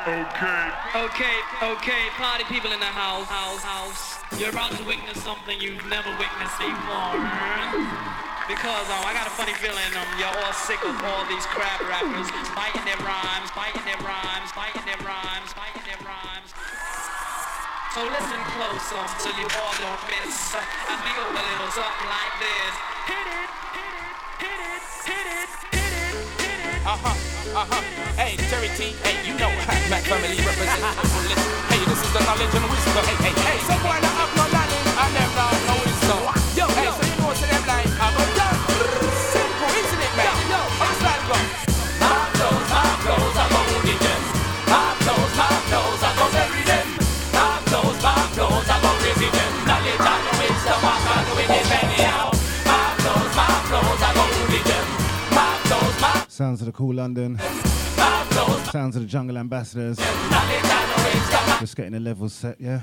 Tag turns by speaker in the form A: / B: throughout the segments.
A: Okay, party people in the house. You're about to witness something you've never witnessed before. Because I got a funny feeling you're all sick of all these crab rappers biting their rhymes. So listen close so you all don't miss. I feel a little something like this. Hit it.
B: Hey, Terry T, hey, you know Mac family represents. Hey, this is the knowledge and wisdom. Hey, some boy that have no knowledge and them not no wisdom. Yo, hey, so you know to them like, I'm a done. Simple, isn't it, man? Yo, understand, bro? My clothes, I go with them. My clothes, I go bury them. My clothes, I go crazy them. Knowledge and wisdom, I can do it anyhow. My clothes, I go with them.
C: Sounds of the Cool London. Sounds of the Jungle Ambassadors. Just getting the levels set, yeah?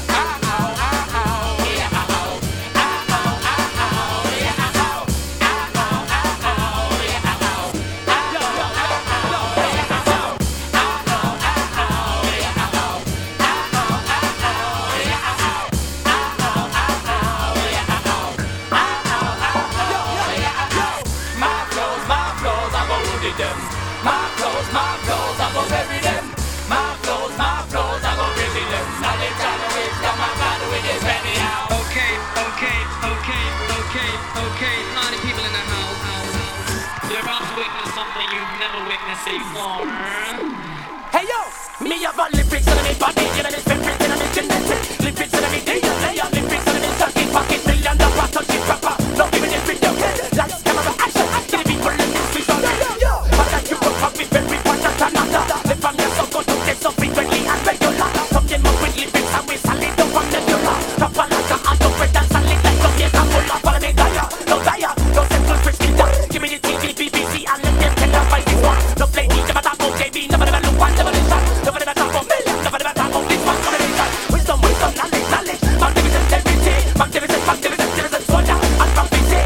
A: Okay, party people in the house. You're about to witness something you've never witnessed before.
B: Hey yo, me have a lyrics on me body, you know this favorite in me genetic. Lyrics on me day and day, lyrics on me talking pocket, million dollar touchy proper. Not giving it video, lights, camera, action, to the people in this street. Yo, but that you will pop it very much at another. The family so go to get so frequently and regular. Something more with lyrics and we solid up from the viewer. Proper like a hot of red and solid like some years and full of follow me dire. No dire, no simple fresh killer. Give me the TV, BBC and let them tell them by this one. No play me, never talk about JB, never look one, never listen. Never talk about millions, never talk about this one combination. Wisdom, knowledge. Magnificent integrity, magnificent soldier and prophecy.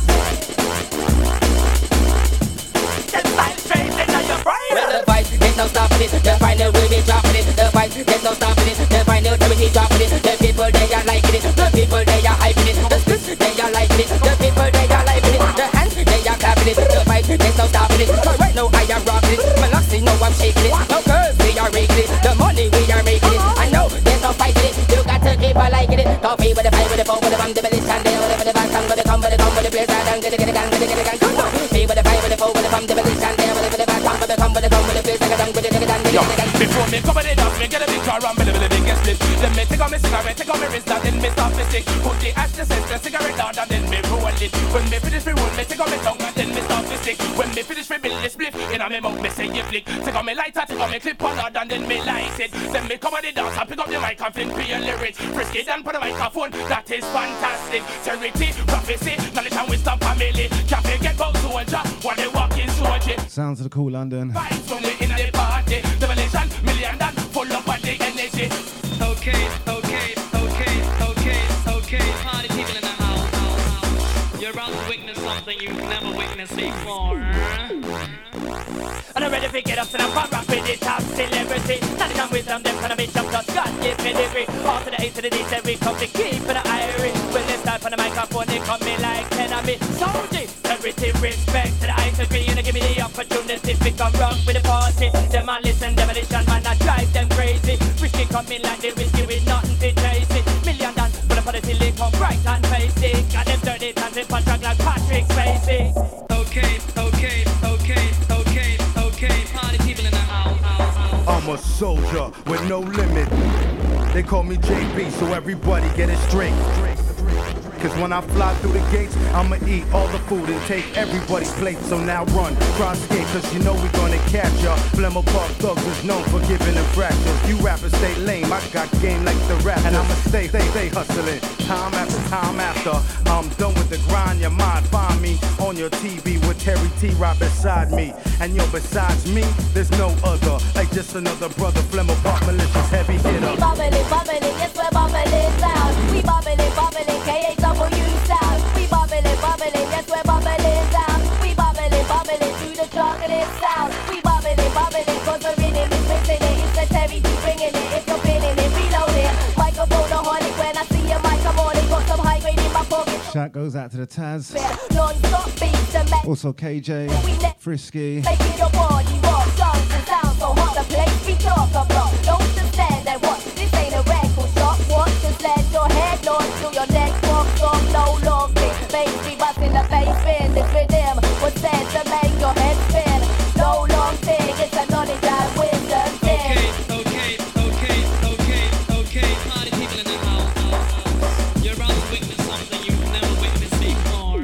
B: Them style straight into your brain.
D: Well, the vibe, there's no stopping it. The final will be dropping it. The vibe, there's no stopping it. The final will be dropping it. The people, they are liking it. The people, they are hyping it. The scripts, they are liking it. The people, they are liking it. The hands, they are clapping it. The vibe, there's no stopping it. Cause right now I am rocking it. My locks, know I'm shaking it. No curves, we are making it. The money, we are making it. I know there's no fighting it. You got to keep on liking it. Coffee with the fight, with the phone, with the bum, the belly, stand there, with the back, tongue, with the come, with the place, and get a gun, Coffee with the fight, with the phone, with the bum, the belly, stand there, with the back, tongue, with the come, with the place, and get a gun,
B: Yo, before me cover it up, me get a big jar and the biggest split. Then me take on me cigarette, take on me wrist, and then me start to stick. Put the ash to sense, the cigarette down, and then me roll it. When me finish me roll, me take on me tongue, and then me start to stick. When me finish me build the split, in a me mouth, me say you flick. Take on me lighter, take on me clip on hard, and then me light it. Then me cover the dance, and pick up the mic and fling for your lyrics. Frisky down for the microphone, that is fantastic. Charity, prophecy, knowledge and wisdom family. Can't forget about soldier, while they walk in soldier.
C: Sounds of the Cool London.
B: Vibes when we in the party, revelation, million and full up of the energy.
A: Okay, party people in the house. You're about to witness something you've never witnessed before.
B: And I'm ready to get up to the pop rock with the top celebrity. Not come with them kind of bitch up, just God give me degree. All to the A to the D, said we come to keep for the irie. When they start on the microphone, they come in like enemy. Soldier, charity, respect to the I to be, and they give me the opportunity to come rock with the party. Them a listen, demolition, man, I drive them crazy. Risky come in like the whiskey with nothing to chase it. Million dance, but the party till they come bright and face it. Got them dirty times in contract like Patrick Swayze.
A: Okay, party people in the house.
E: I'm a soldier with no limit. They call me JB, so everybody get it straight. Cause when I fly through the gates, I'ma eat all the food and take everybody's plate. So now run, cross skate, cause you know we gonna catch ya. Flemmo Park Thugs is known for giving infractions. You rappers stay lame, I got game like the rap. And I'ma stay hustling, time after. I'm done with the grind, your mind find me on your TV with Terry T right beside me. And yo, besides me, there's no other. Like just another brother, Flemmo Park malicious heavy hitter.
F: We bubbling, yes we're bubbling loud. We bubbling, K-A-W sound. We bubbling, yes we're bubbling down. We bubbling to the chocolate sound. We bubbling, cause the rhythm is missing it. It's the
C: goes out to the Taz.
F: Non-stop beats and make
C: Also KJ, Frisky.
F: Make it a party, rock, songs and sounds so hot the place we talk about. Don't just stand and watch, this ain't a record shop. Watch, just let your head launch to your next walk song. No long kick, bass be busting the bass spin. This rhythm was said to make your head spin. No long thing, it's a knowledge and wisdom thing.
A: Okay, party people in the house. You're about to witness something you've never witnessed before.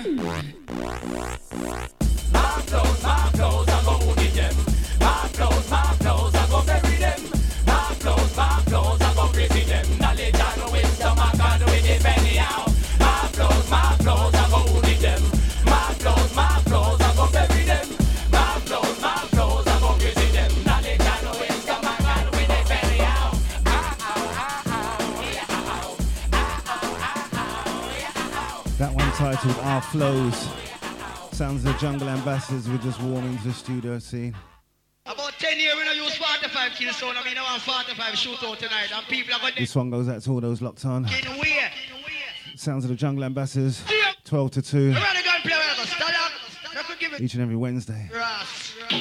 B: My clothes, I go booty them. My clothes, I go bury them. My clothes, I go crazy them. Knowledge and wisdom, I can do it anyhow. My clothes, I go booty them. My clothes, I go bury them. My clothes, I go crazy them. Knowledge and wisdom, I can do it anyhow.
C: That one titled Our Flows. Sounds of the Jungle Ambassadors. We're just warming to the studio scene.
G: About 10 years we don't use 45 kill sound. I mean, I want 45 shootout tonight. And people are going to
C: This one goes out to all those locked on.
G: in where?
C: Sounds of the Jungle Ambassadors. 12 to 2.
G: We're going to go and play with us. Stand up. I could give it.
C: Each and every Wednesday.
G: Ross. New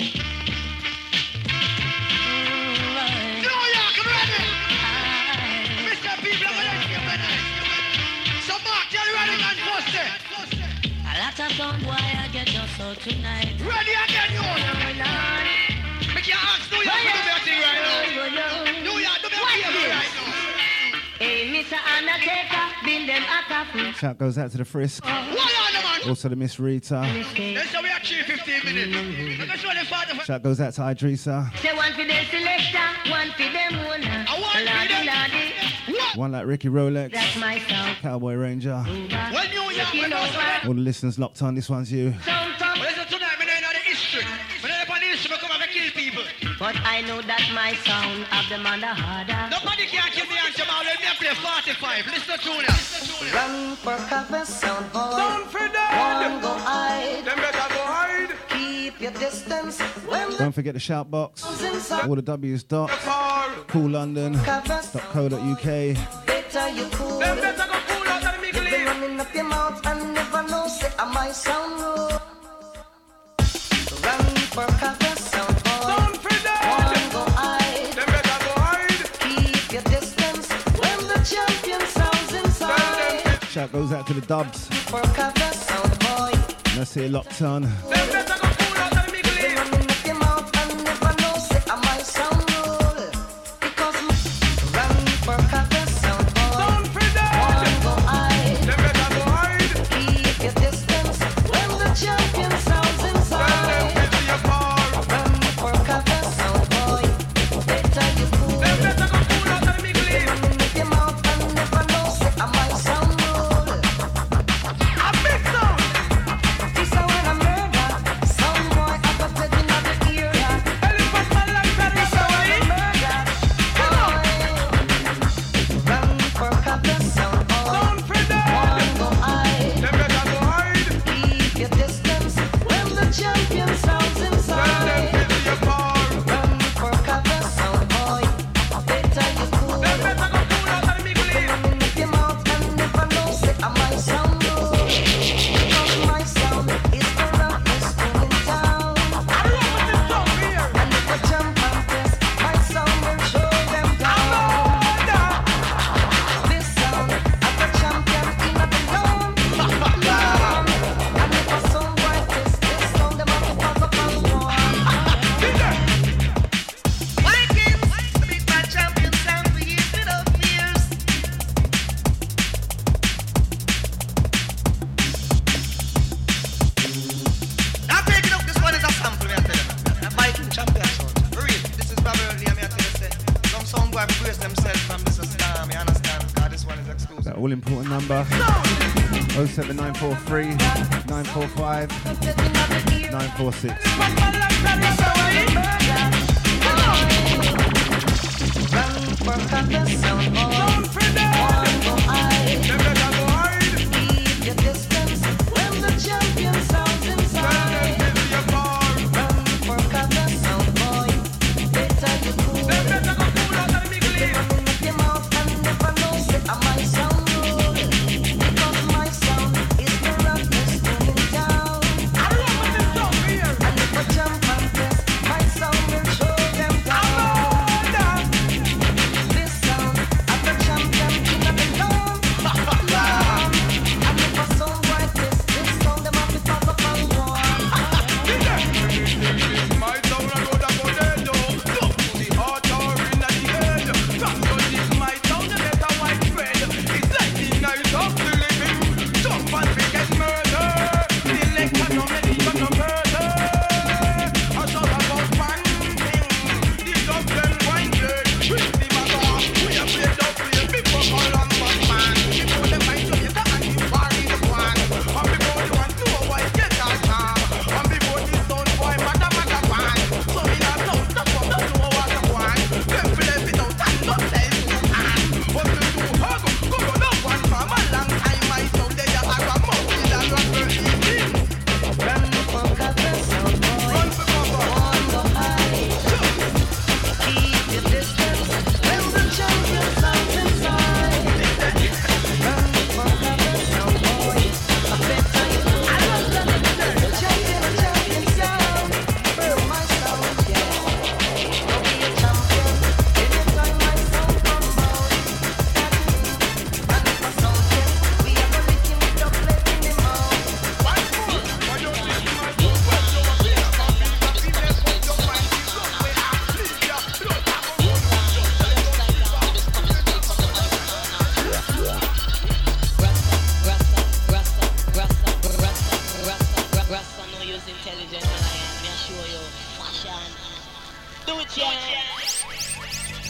G: York, I'm ready. Mr. People are going to give it. So Mark, you're ready and posted.
H: A lot of sound boy I get just so tonight.
G: Ready again, you. Make your ask New York to do your thing right now. New York, do your thing right now.
H: Hey, Mr. Undertaker, build them a coffin.
C: Shout goes out to the Frisk.
G: What on the man?
C: Also to Miss Rita.
G: Let's say we are 15 minutes. Let's show the father.
C: Shout goes out to Idrissa.
H: Say one for them selector, one for them owner.
G: I want
H: Lordy, lordy,
G: What?
C: One like Ricky Rolex.
H: that's my sound.
C: Cowboy Ranger.
G: When New York,
H: You
G: when
H: know
G: us
H: what?
C: All the listeners locked on. This one's you.
H: Sound from,
G: listen tonight, I know the history. I know the history, I come and kill people.
H: but I know that my sound of them on the harder.
G: Nobody can kill me and Jamal. Let me play 45. Listen to you.
I: Run for cover, sound boy.
B: Sound for them.
I: One go hide.
B: Them better go hide.
I: Keep your distance. When the
C: Don't forget the shout box.
I: inside
C: All the W's dot.
B: Far.
C: CoolLondon.co.uk.
I: better you cool.
B: Them better go cool out of the
I: You be
B: middle.
I: running up your mouth and never know. Say, am I sound rude? Run for cover, sound boy.
B: Sound for them.
I: One go hide.
B: Them better go hide.
I: Keep your distance. When the champion sounds inside.
C: Shout goes out to the Dubs.
I: For cover, sound boy.
C: Let's see locked on.
B: Them better go cool out of the middle.
I: Running up your mouth and never know. Say, am I sound rude? Because run for cover, sound boy.
B: Sound for them.
I: One go hide.
B: Them better go hide.
I: Keep your distance when the champion sounds
B: Them
I: inside.
B: better your far.
I: Run for cover, sound boy. Better you cool.
B: Them better go cool out of the middle.
I: Running up your mouth and never know. Say, am I sound rude?
B: A big sound.
I: This is when I murder. Sound boy, I got dead in the ear.
B: Elephant man like that.
I: This is when I murder. Run for cover, sound boy.
B: Sound for them.
I: One go hide.
B: Them better go hide.
I: Keep your distance when the champion sounds
B: Them
I: inside.
B: better your far.
I: Run for cover, sound boy. Better you cool.
B: Them better go cool out of the middle.
I: Running up your mouth and never know. Say, am I sound rude? Because my sound is the roughest thing in town.
B: I love this song here.
I: And if I jump and press, my sound will show them down. This sound of the champion in the zone. And if a sound like this sound them have to pass up and go on. Vikings, the big bad champion sound for years without fears.
G: Now take it up, this one is a sample, me I tell you. A Viking champion sound. For real, this is probably, me I tell you, say, some sound boy brace themselves from this star, me understand, because this one is exclusive.
C: That all important number. 07943 945 946.
I: Run for cover, sound boy. One go hide.
B: Them better go hide.
I: Keep your distance when the champion sounds
B: Them
I: inside.
B: better your far.
I: Run for cover, sound boy. Better you cool.
B: Them better go cool out of the middle.
I: Running up your mouth and never know. Say, am I sound rude? Because my sound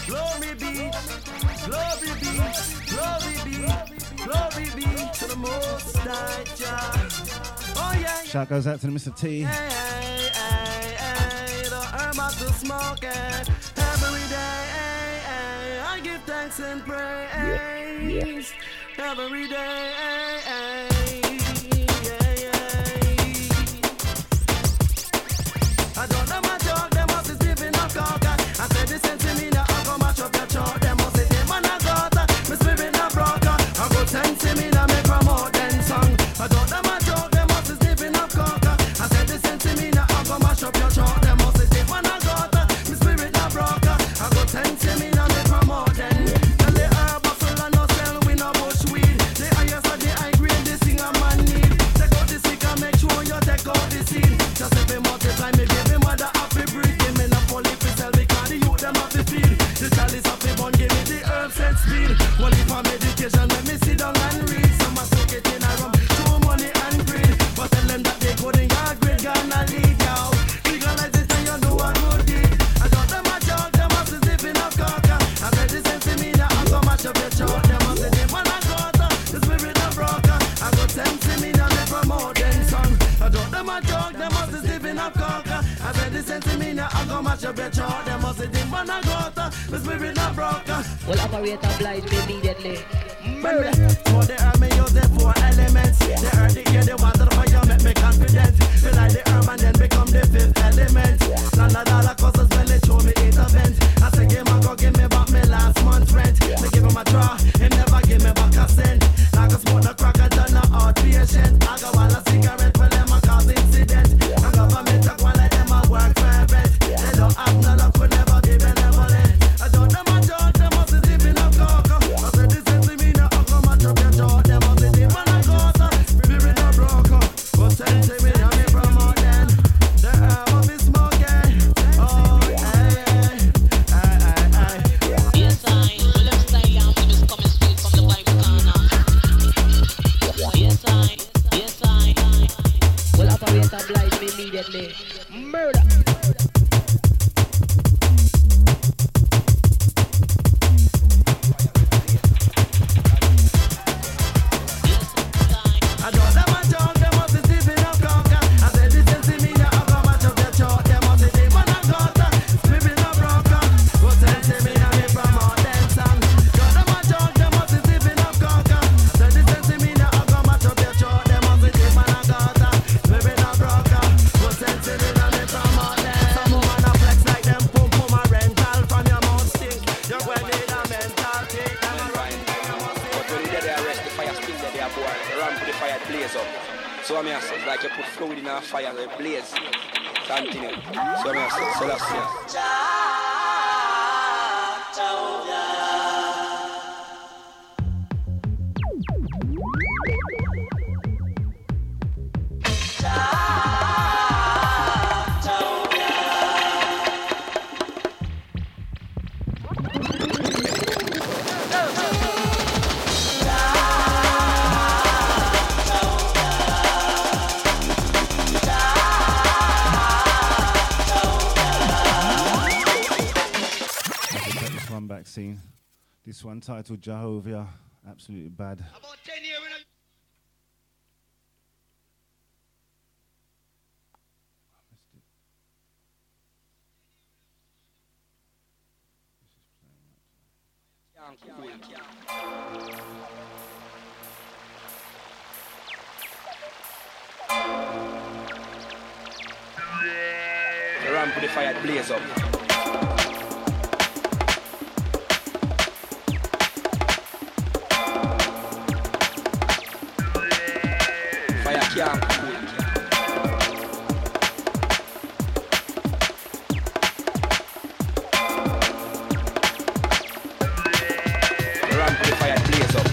I: Glory be, glory be, glory be, glory be to the Most High Jah. Oh yeah.
C: Shout goes out to the Mr. T.
I: Hey, the herb of the smoking every day. I give thanks and praise every day. I don't know my dog, them must be living a coca. I said this sense to me now, I go match up your chalk. Them must say them and I got my spirit a broker. I go sense to me now, me promote them song. I don't know my dog, them must be living a coca. I said this sense to me now, I go match up your chalk. Them must say them and I got my spirit a broker. I go sense to me now, me promote them. And the herb full and no sell, we no bush weed. The highest of the high grade, this thing a man need. Take out the stick and make sure you take out the seed. Just if we multiply me, give me mother happy breed. Give me no poly for sell because the youth them have to feed. The chalice of the bun, give me the herbs and speed. One if I'm medication, let me sit down and read. Some are soak it in a rum, show money and greed. But tell them that they couldn't get great, gonna lead y'all. Legalize it and you do a good deed. I got them a jog, them must be living a cocker. I said this ain't to me now, I go match up your chalk. Them must say them and I got the spirit of broker. I got them to me now, they promote them son. I got them a jog, them must be living a cocker. I said this ain't to me now, I go match up your chalk. Them must say them and I got the spirit of broker.
J: Well, operate oblige me immediately. Murder.
I: For the herb, me use the 4 elements. The earth, the air, the water, the fire, make me confident. Feel like the herb and then become the 5th element. $100 cost us when they show me intervent. I say, give my go, give me back me last month's rent. Me give him a draw, him never give me back a cent. I go smoke the crack, I done a outpatient. I go while a cigarette, well, them a cause incident. I government talk while like them a work private. They don't have no luck, could never be benevolent. I don't know my job, them must be living a cocker. I said this is me now, I come and drop your jaw. Them must be living a cocker, spirit a broker. But send to me now, me promote them. The herb of me smoking. Oh, hey.
J: Yes, I. Well, them style I'm just coming straight from the Bible corner. Yes, I. Well, operate oblige me immediately. Murder.
I: I don't them a jog, them must be living a cocker. I said this is to me now, I go match up their chalk. Them must be them and I got spirit a broker. Go send to me now, me promote them song. Got them a jog, them must be living a cocker. I said this is to me now, I go match up their chalk. Them must be them and I got spirit a broker. Go send to me now, me promote them. Some woman a flex like them pum pum a rental from your mouth stink. You're going need a mental kick. Them a run,
K: But when you get there, arrest the fire still there, they are born. Ramp the fire, blaze up. So I mean, I say, like you put fluid in a fire, it blaze. Continue. So I mean, I say, so that's it.
C: This one back scene. This one titled Jehovah. Absolutely bad.
G: About 10 years.
K: The ramp with the fire, it blaze up. Fire can't cool. The ramp with the fire, it blaze up.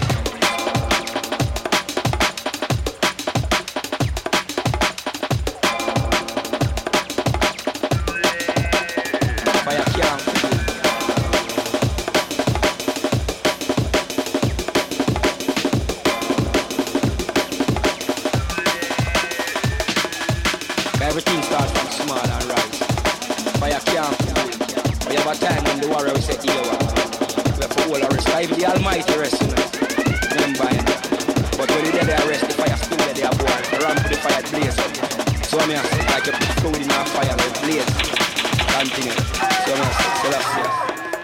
K: warrior we say here. We have to hold our rest. Even the Almighty rest, you know. Remember, you know. But when you dead there rest, the fire still there, they are born. Ramp to the fire blaze up. So I mean, like you put fluid in our fire, we blaze. Continue. So I mean, so that's it.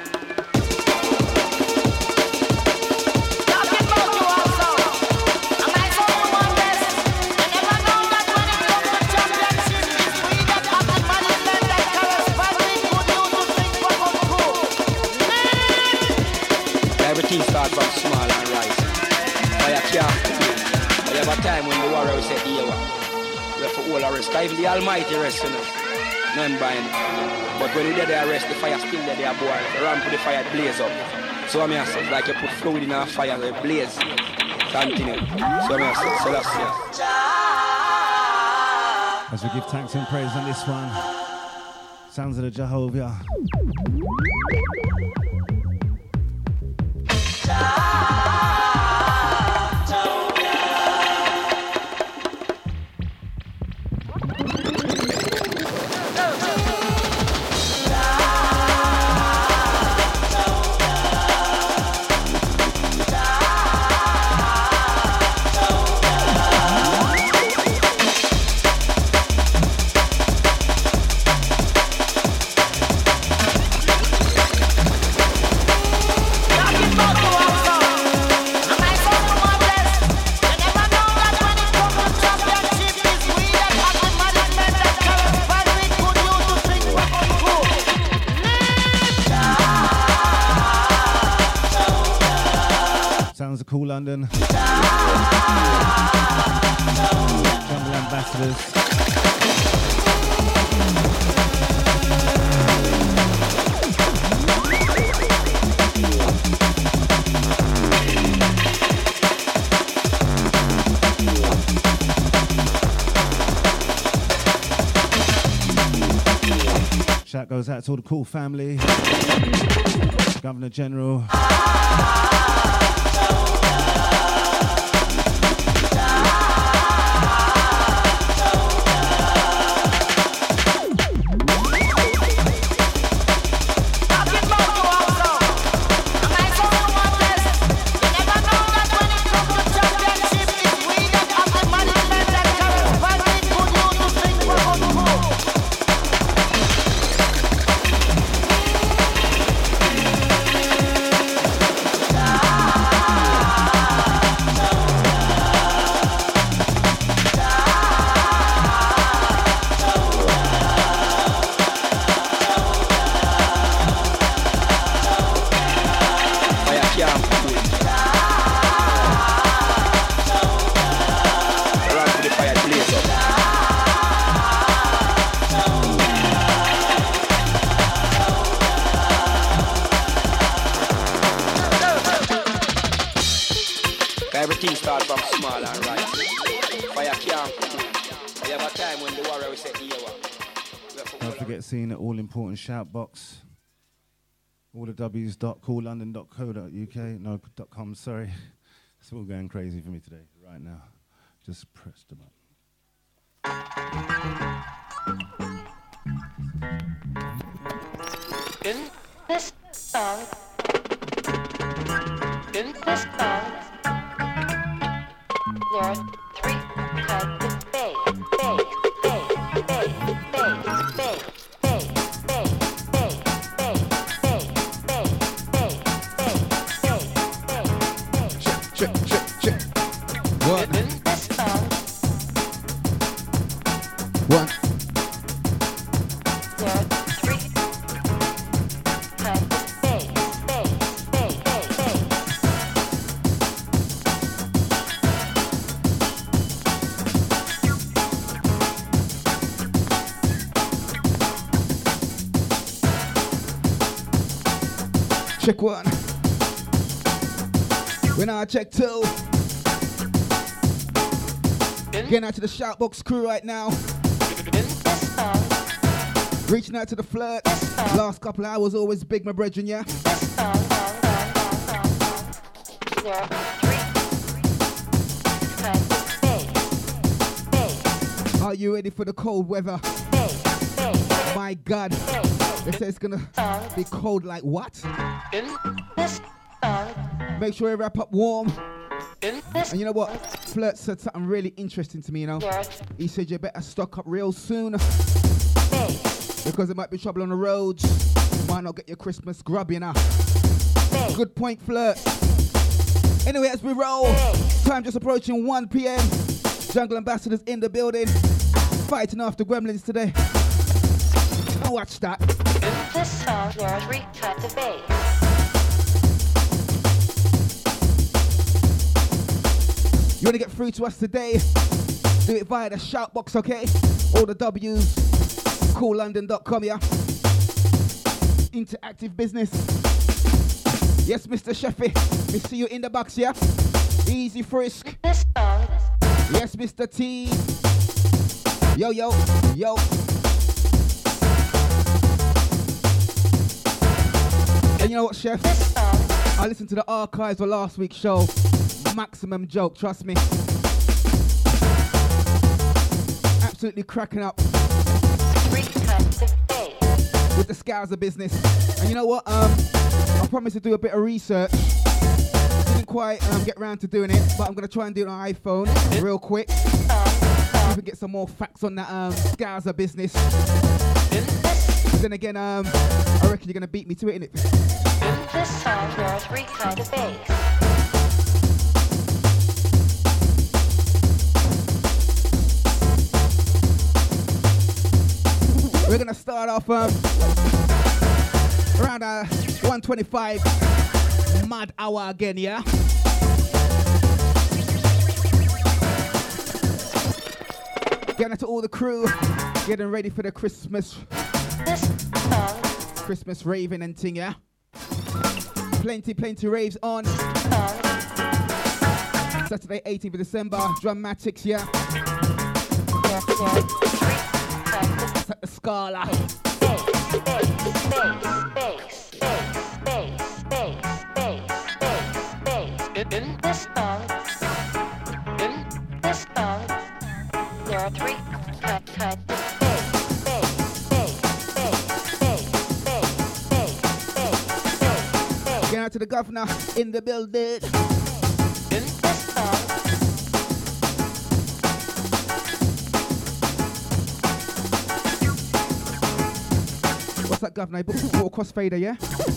K: Everything starts from small and rise. Fire can't cool. We have a time when the warrior will say, here, we have to hold our rest. Even the Almighty rest, you know. Remember, you know. But when you dead there rest, the fire still there, they are born. The ramp to the fire blaze up. So I mean, say, like you put fluid in our fire, they blaze. Continue. So I mean, say, so that's it.
C: As we give thanks and praise on this one, sounds of the Jehovah. Cool London, Jungle Ambassadors. Shout goes out to all the cool family, Governor General.
K: Everything starts from small and right. Fire can't cool. We have a time when the warrior will say, here.
C: Don't forget seeing the all-important shout box. All the w's.coollondon.co.uk. No, .com, sorry. It's all going crazy for me today, right now. Just press the button.
L: In this song, there are three kinds of bass.
C: Check. What?
L: In this song,
C: what?
L: there are three kinds of bass.
C: Check one. When I check two. Getting out to the Shoutbox crew right now. Reaching out to the flirt. Last couple hours always big, my brethren, yeah?
L: There are three kinds of bass.
C: Are you ready for the cold weather?
L: Bass.
M: My God. They say it's gonna be cold like what? Make sure you wrap up warm. And you know what? Flirt said something really interesting to me, you know. He said you better stock up real soon. Because there might be trouble on the roads. Might not get your Christmas grub, you know. Good point, Flirt. Anyway, as we roll, time just approaching 1 p.m. Jungle Ambassadors in the building. Fighting after Gremlins today. Oh, watch that.
L: In this song, there are 3 types of bass.
M: You want to get through to us today? Do it via the shout box, okay? All the W's. CoolLondon.com, yeah? Interactive business. Yes, Mr. Sheffy. We see you in the box, yeah? Easy Frisk.
L: This song.
M: Yes, Mr. T. Yo, yo, yo. And you know what, Chef? I listened to the archives of last week's show. Maximum joke, trust me. Absolutely cracking up.
L: 3 types of bass.
M: With the Scouser business. And you know what? I promised to do a bit of research. Didn't quite get around to doing it, but I'm going to try and do it on iPhone real quick. See if we get some more facts on that Scouser business. But then again, I reckon you're going to beat me to it, innit?
L: In this song, there are 3 kinds of bass.
M: We're going to start off around 1:25 mad hour again, yeah? Getting to all the crew, getting ready for the Christmas raving and thing, yeah? Plenty raves on. Saturday 18th of December, Dramatics, yeah? It's at the Scala.
L: In this song, there are 3 kinds of
M: Get out to the governor in the building.
L: In this song.
M: What's that, governor? Water crossfader, yeah?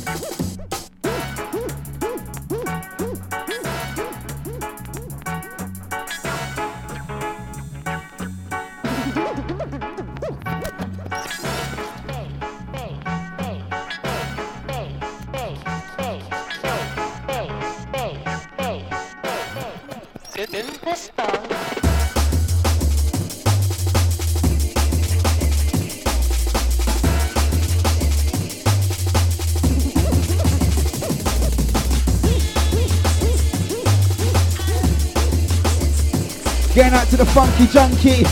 L: In this song.
M: Getting out to the funky junkie.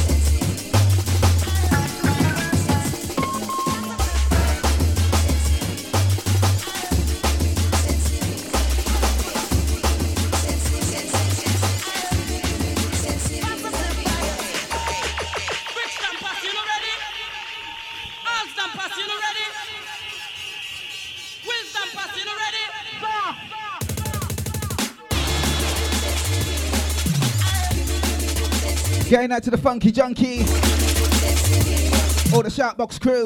M: Getting out to the funky junkie. All the Shoutbox crew.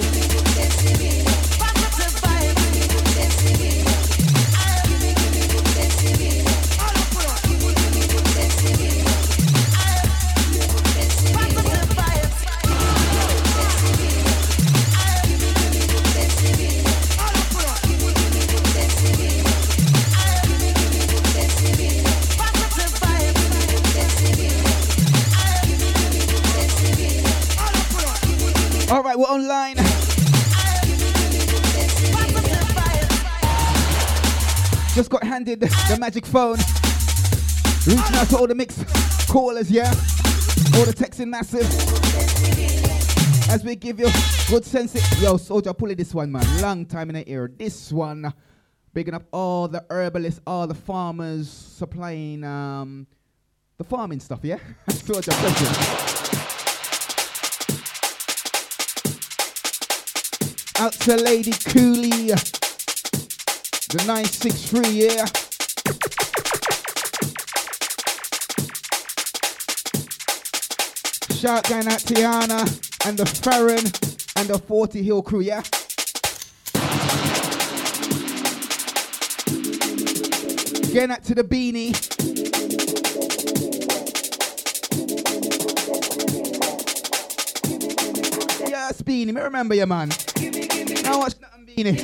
M: All right, we're online. Just got handed the magic phone. Reaching out to all the mix callers, yeah? All the texting massive. As we give you good sense. Yo, Soldier, pull it this one, man. Long time in the ear. This one. Bigging up all the herbalists, all the farmers supplying the farming stuff, yeah? Soldier, thank you. Out to Lady Cooley, the 963, yeah. Shout going out to Tiana and the Farron and the 40 Hill crew, yeah. Getting out to the Beanie. Yes, Beanie, me remember you, man. Now watch nothing, Beanie.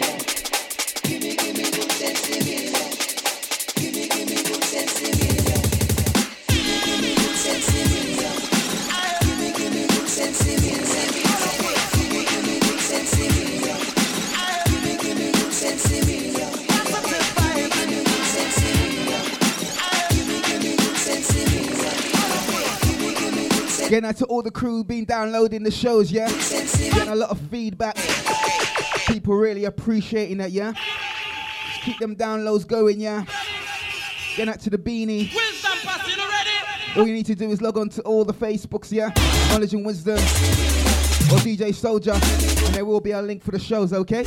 M: Getting out to all the crew been downloading the shows, yeah? Getting a lot of feedback. People really appreciating that, yeah? Just keep them downloads going, yeah? Getting out to the Beanie.
A: Wisdom Pass, you ready?
M: All you need to do is log on to all the Facebooks, yeah? Knowledge and Wisdom or DJ Soldier, and there will be a link for the shows, okay?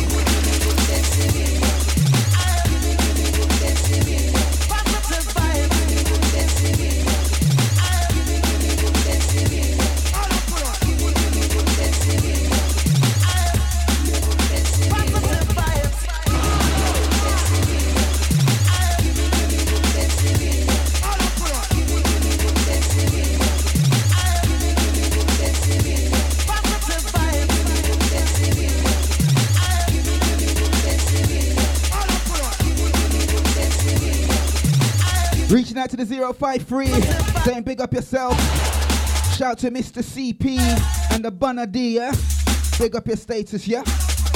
M: Reaching out to the 053, saying big up yourself. Shout to Mr. CP and the Bunna D, yeah? Big up your status, yeah?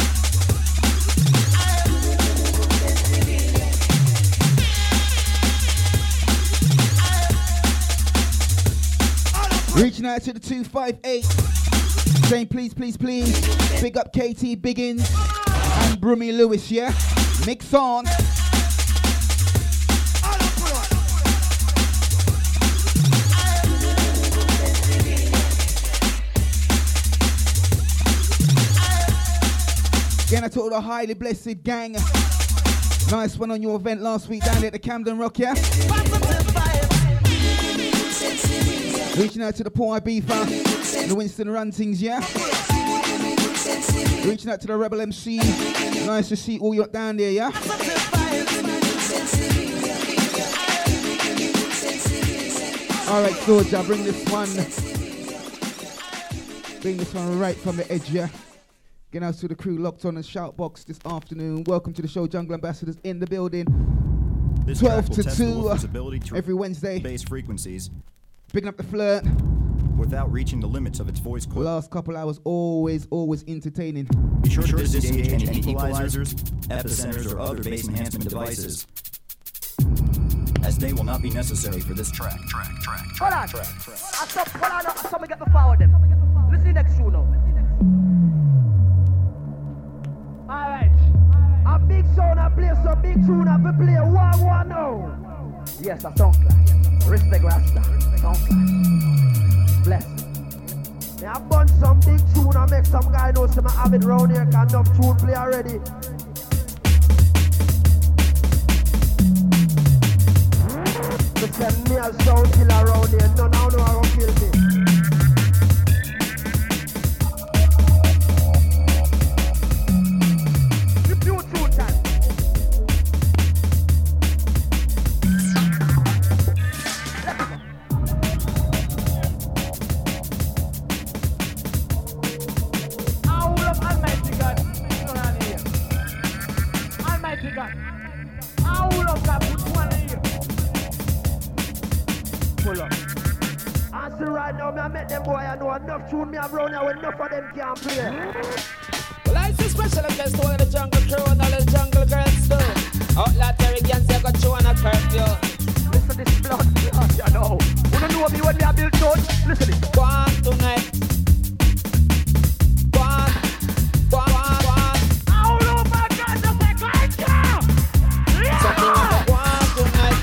M: Reaching out to the 258, saying please, please, please. Big up KT Biggins and Broomy Lewis, yeah? Mix on. Again, I told the highly blessed gang. Nice one on your event last week down there at the Camden Rock, yeah? Reaching out to the Paul Ibiza and the Winston Runtings, yeah? Reaching out to the Rebel MC. Nice to see all you down there, yeah? Alright, Soldier, bring this one right from the edge, yeah? Getting out to the crew locked on the shout box this afternoon. Welcome to the show, Jungle Ambassadors in the building.
N: This
M: 12 to 2
N: to
M: every Wednesday.
N: Bass frequencies
M: Picking up the flirt
N: without reaching the limits of its voice cord.
M: Last couple hours always entertaining.
N: Be sure to disengage any equalizers, epicenters, or other bass enhancement devices, as they will not be necessary for this track.
O: Hold on. I saw me get the power them. Listen next tune now. Alright. A big sound I play some big tune I play 1-1 now. Yes, a sound class. Respect Rasta. Sound class. Bless. Me I bunch some big tune I make some guy know some I have it round here can enough tune play already. They send me a sound killer around here. None I know how to kill me. Tune me around here when enough of them can't play.
P: Well, I see special guest one of the jungle crew and all the jungle girls too. Outlaw Terry Gans, they got you on a curfew.
O: Listen to this blood, you know. You don't know me when we are built church. Listen to this.
P: Go on tonight. Go on.
O: Oh no, my God, just like gotcha.
P: Something like go on tonight.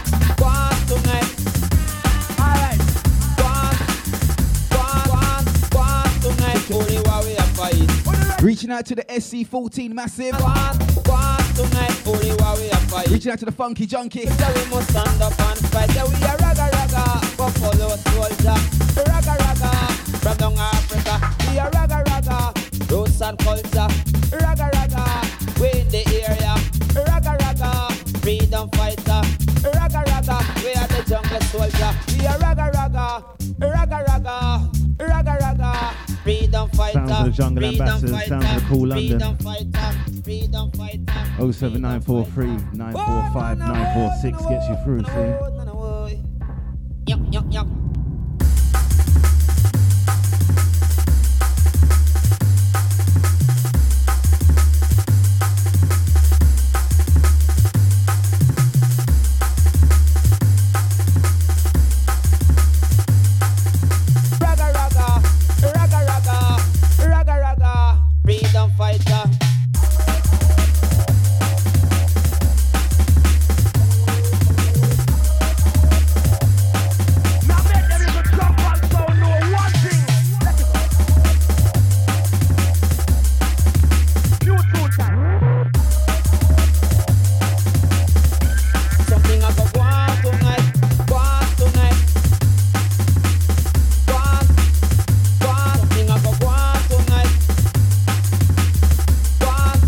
O: Alright.
P: Only while we are fighting.
M: Reaching out to the SC14 massive.
P: Tonight, only while we are fight.
M: Reaching out to the funky junkie.
P: So we must stand up and fight. So we are raga raga, Buffalo soldier. Raga raga, from down Africa. We are raga raga, roots and culture. Raga raga, we in the area. Raga raga, freedom fighter. Raga raga, we are the jungle soldier. We are raga raga, raga raga, raga raga. Freedom fighter.
C: Sounds of the jungle ambassadors. Sounds of the cool London.
P: Freedom fighter. Freedom fighter.
C: 07943 945 946 gets you through, see?
P: Yup, yup, yup. Raga raga, raga raga, raga raga, freedom fighter. Something I go go on tonight, go on tonight. Go on, something I go go on tonight. Go on,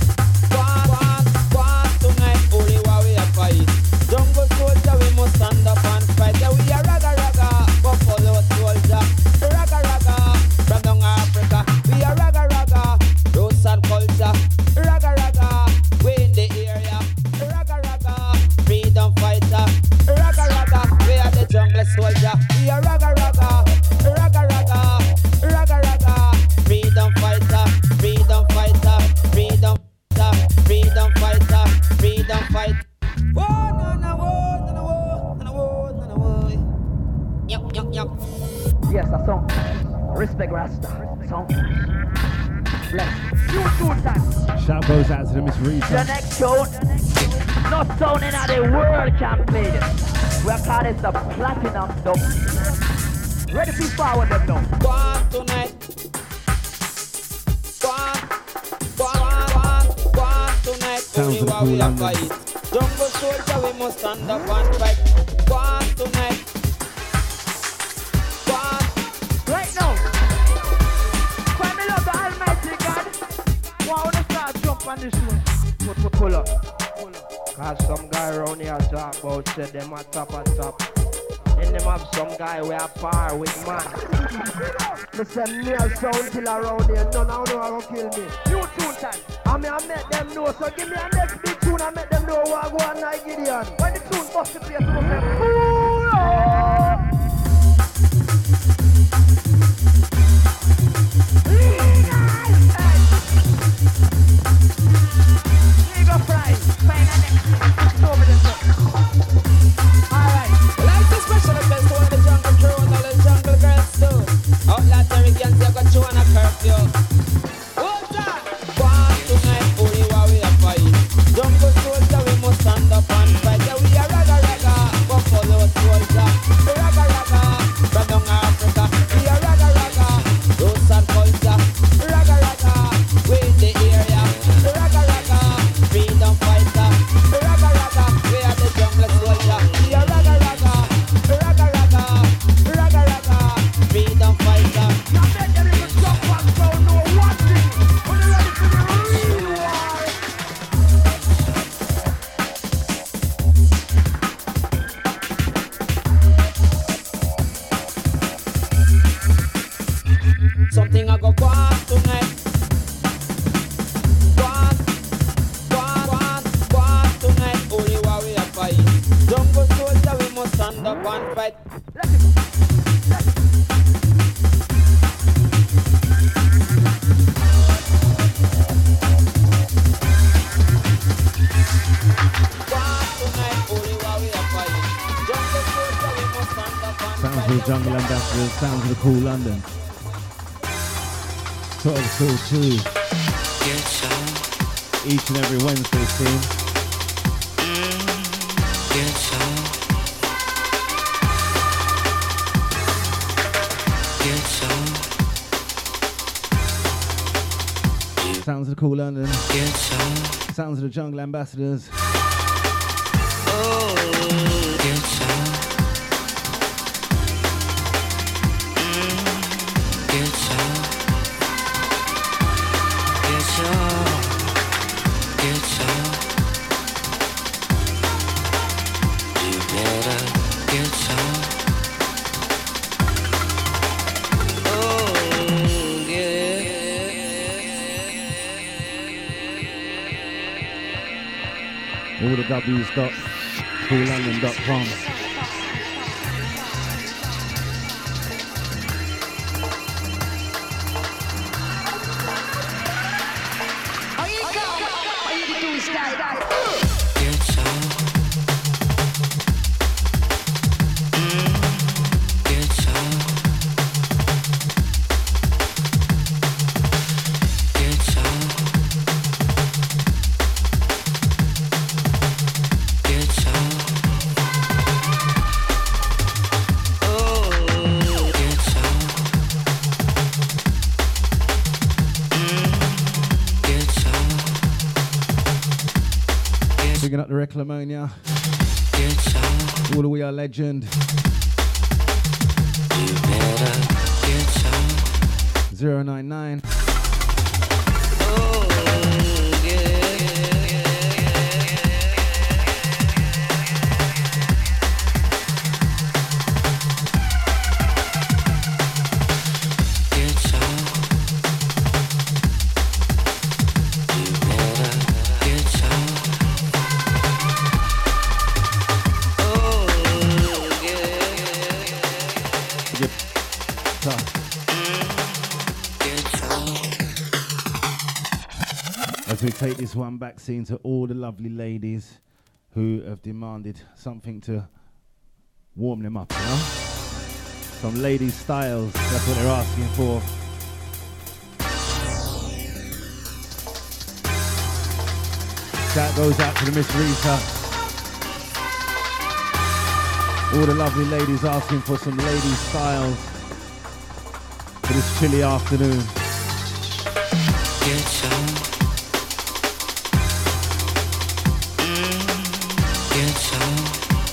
P: tonight. Only while we are fight. Jungle soldier, we must stand up and fight. Yeah, we are raga raga, Buffalo soldier. Raga raga, from down Africa. We are raga raga, roots and culture. Raga raga, we in the area. Raga raga, freedom fighter. Raga raga, we are the jungle soldier. We are raga raga, raga raga, raga raga, freedom fighter, freedom fighter, freedom fighter, freedom fighter, freedom fight. Whoa, no, no, whoa, no, no, whoa, no, no, whoa, no, no, whoa. Yup, yup, yup.
O: Yes, a song. Respect Rasta. Song. Bless. You do that.
C: Shout goes out to the Miss
O: The
C: Rita.
O: next tune. No sound in the world can play this. We are calling it the platinum dub. Ready to forward them now.
P: Go on tonight. Go on, tonight.
C: Sounds
P: Only
C: of the
P: while
C: cool
P: we are
C: London.
P: fight. Jungle soldier, we must stand up and fight. Go on tonight. Go on.
O: Right now. Find me love the Almighty God. Wow, to start jump on this one. Pull up.
Q: Cause some guy around here talk about say them a top and top. Then them have some guy we are par with man. Me say me a sound killer around here. None of them are gonna kill me.
O: You tune time.
Q: I mean I make them know. So give me a next big tune and make them know what I go on like Gideon.
O: When the tune bust the place, we say,
P: Like the special events to all the jungle crew and all the jungle girls too. Outlaw Terry Gans, you got you on a curfew. Hold that. Go on tonight, only while we are fight. Jungle soldier, we must stand up and fight. Yeah, we are raga raga, Buffalo soldier. Raga raga, from down Africa. We are raga raga, roots and culture. Raga raga, we in the area. Raga raga, freedom fighter. Raga raga, we are the jungle soldier. We are raga raga, raga raga, raga raga, freedom fighter.
O: now make them even jump and sound know one thing. When you ready for the real war.
P: Something I go on tonight. Go on tonight. Only while we are fight. Jungle soldier, we must stand up and fight. Go on tonight. Only while we are fight. Jungle soldier, we must stand up and
C: Sounds
P: fight.
C: of the jungle ambassadors. Sounds of the cool London. 12 till 2. Each and every Wednesday, team. Sounds of the Cool London. Sounds of the Jungle Ambassadors. All the w's.coollondon.com. Picking up the Reclamonia. All the We Are Legend. 099. As we take this one back scene to all the lovely ladies who have demanded something to warm them up, you know? Some lady styles, that's what they're asking for. That goes out to the Miss Rita. All the lovely ladies asking for some lady styles for this chilly afternoon. Get some. Get some.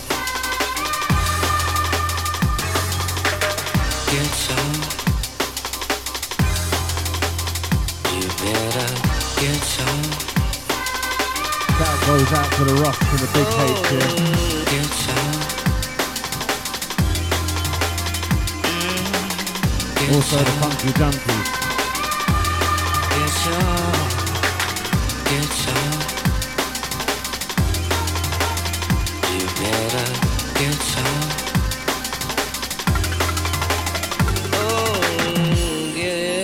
C: Get some. You better get some. That goes out to the Ross and the Big H here. Get some. Also the Funky Junkies. Get some. Get some. You better get some. Oh, yeah.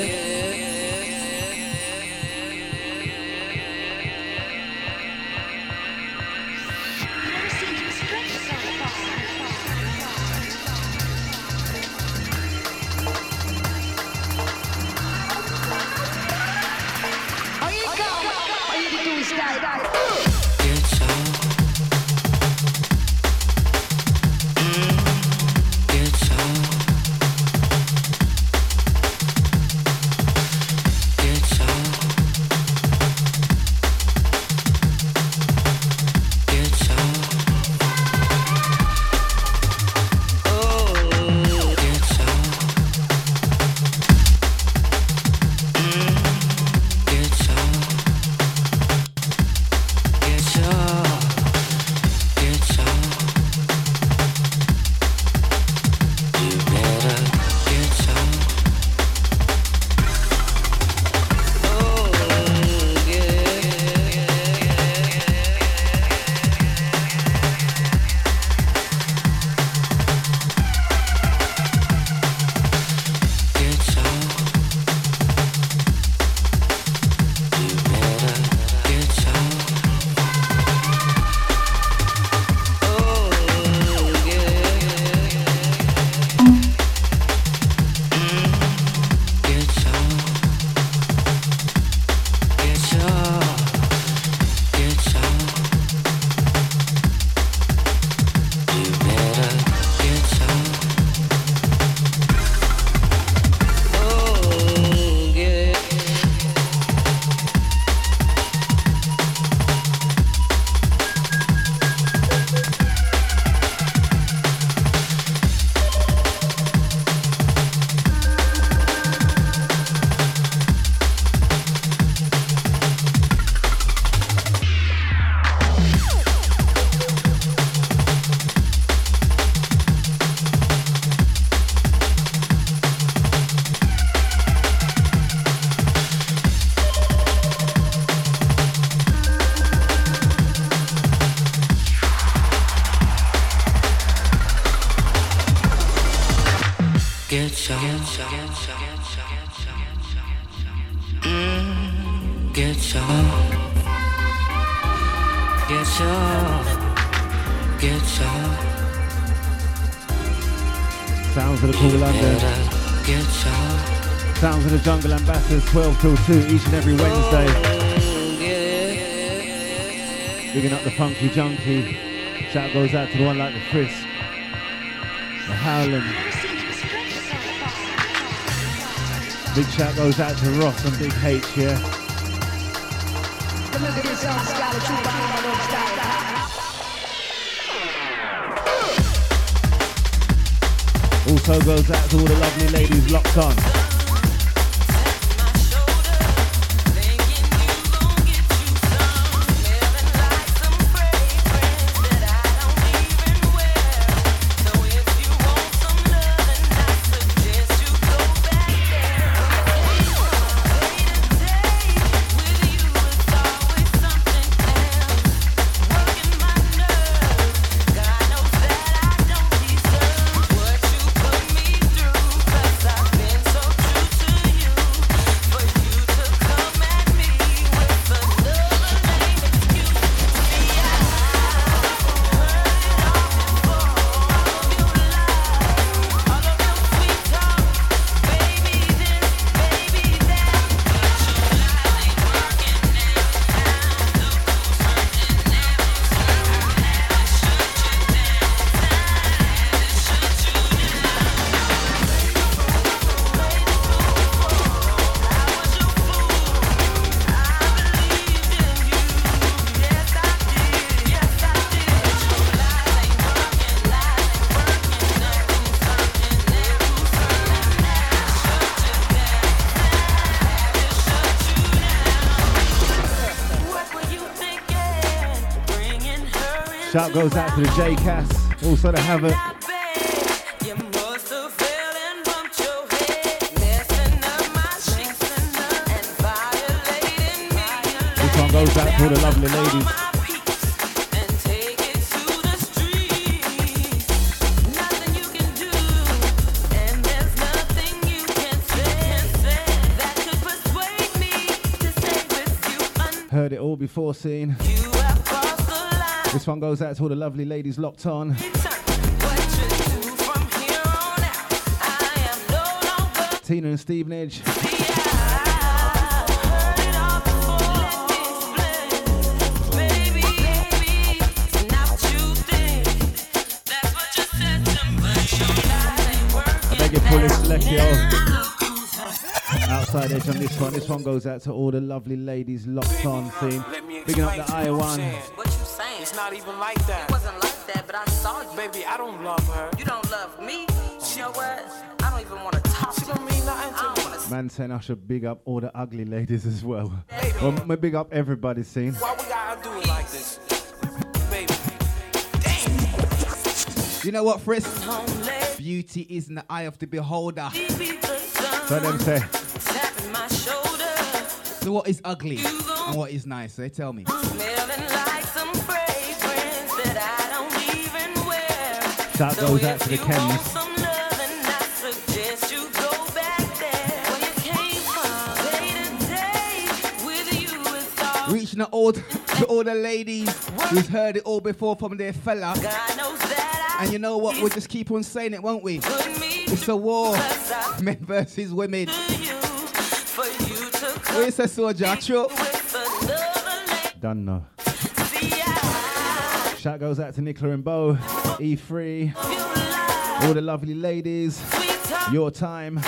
B: some. Get some. Get some. Get some.
C: Sounds of the Cool London.
B: Get some.
C: Sounds of the Jungle Ambassadors, 12 till 2 each and every Wednesday. Bigging up the Funky Junkie. Shout goes out to the one like the Frisk, the Howland. Big shout goes out to Ross and Big H, yeah. Also goes out to all the lovely ladies locked on. Shout goes out to the J-Cass, also the Havoc. This one goes out to all the lovely ladies. Heard it all before seeing. This one goes out to all the lovely ladies locked on. Tina and Stevenage. I beg your pull select outside edge on this one. This one goes out to all the lovely ladies locked on scene. Bigging up the I1.
R: It's not even like that. It wasn't like that, but I saw you. Baby, I don't love her. You don't love me? You know what? I don't even want to talk to you. She don't mean nothing to me.
C: Man saying I should big up all the ugly ladies as well. Well, me big up everybody's scene.
R: Why we gotta do it like this? Baby. Damn.
M: You know what, Frisk? Beauty is in the eye of the beholder.
C: So them say.
M: So what is ugly and what is nice? They tell me.
C: Shout goes out to the Kems.
M: Reaching out to all the ladies who's heard it all before from their fella. And you know what? We'll just keep on saying it, won't we? It's a war. Men versus women. Where's the soldier? True.
C: Done now. Shout goes out to Nicola and Bo, E3, all the lovely ladies. Your time.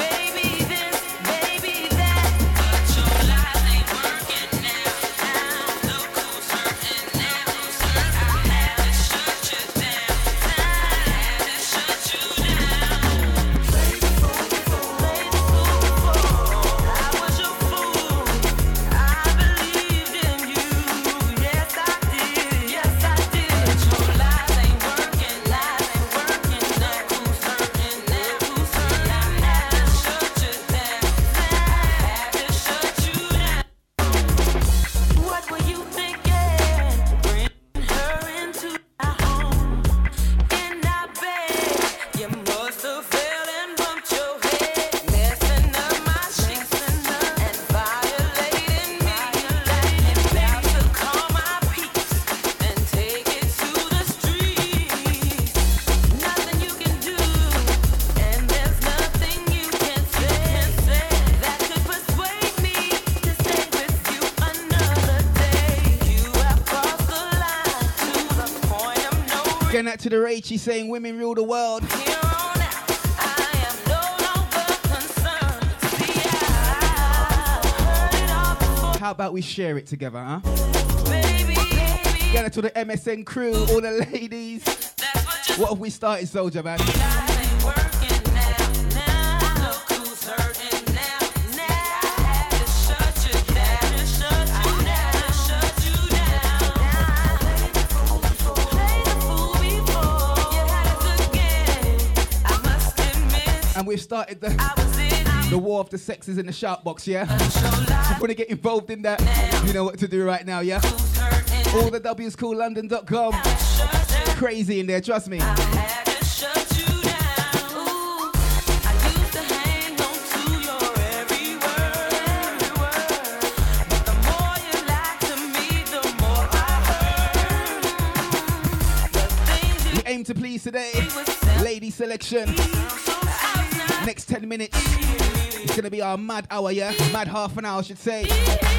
M: Getting that to the Rachie saying women rule the world. How about we share it together, huh? Get it to the MSN crew, all the ladies. What have we started, Soldier Man? And we've started the war of the sexes in the shout box, yeah? If you want to get involved in that, you know what to do right now, yeah? All the W's, coollondon.com. Crazy in there, trust me. We aim to please today. Lady selection. Next 10 minutes, it's gonna be our mad hour, yeah? Mad half an hour, I should say.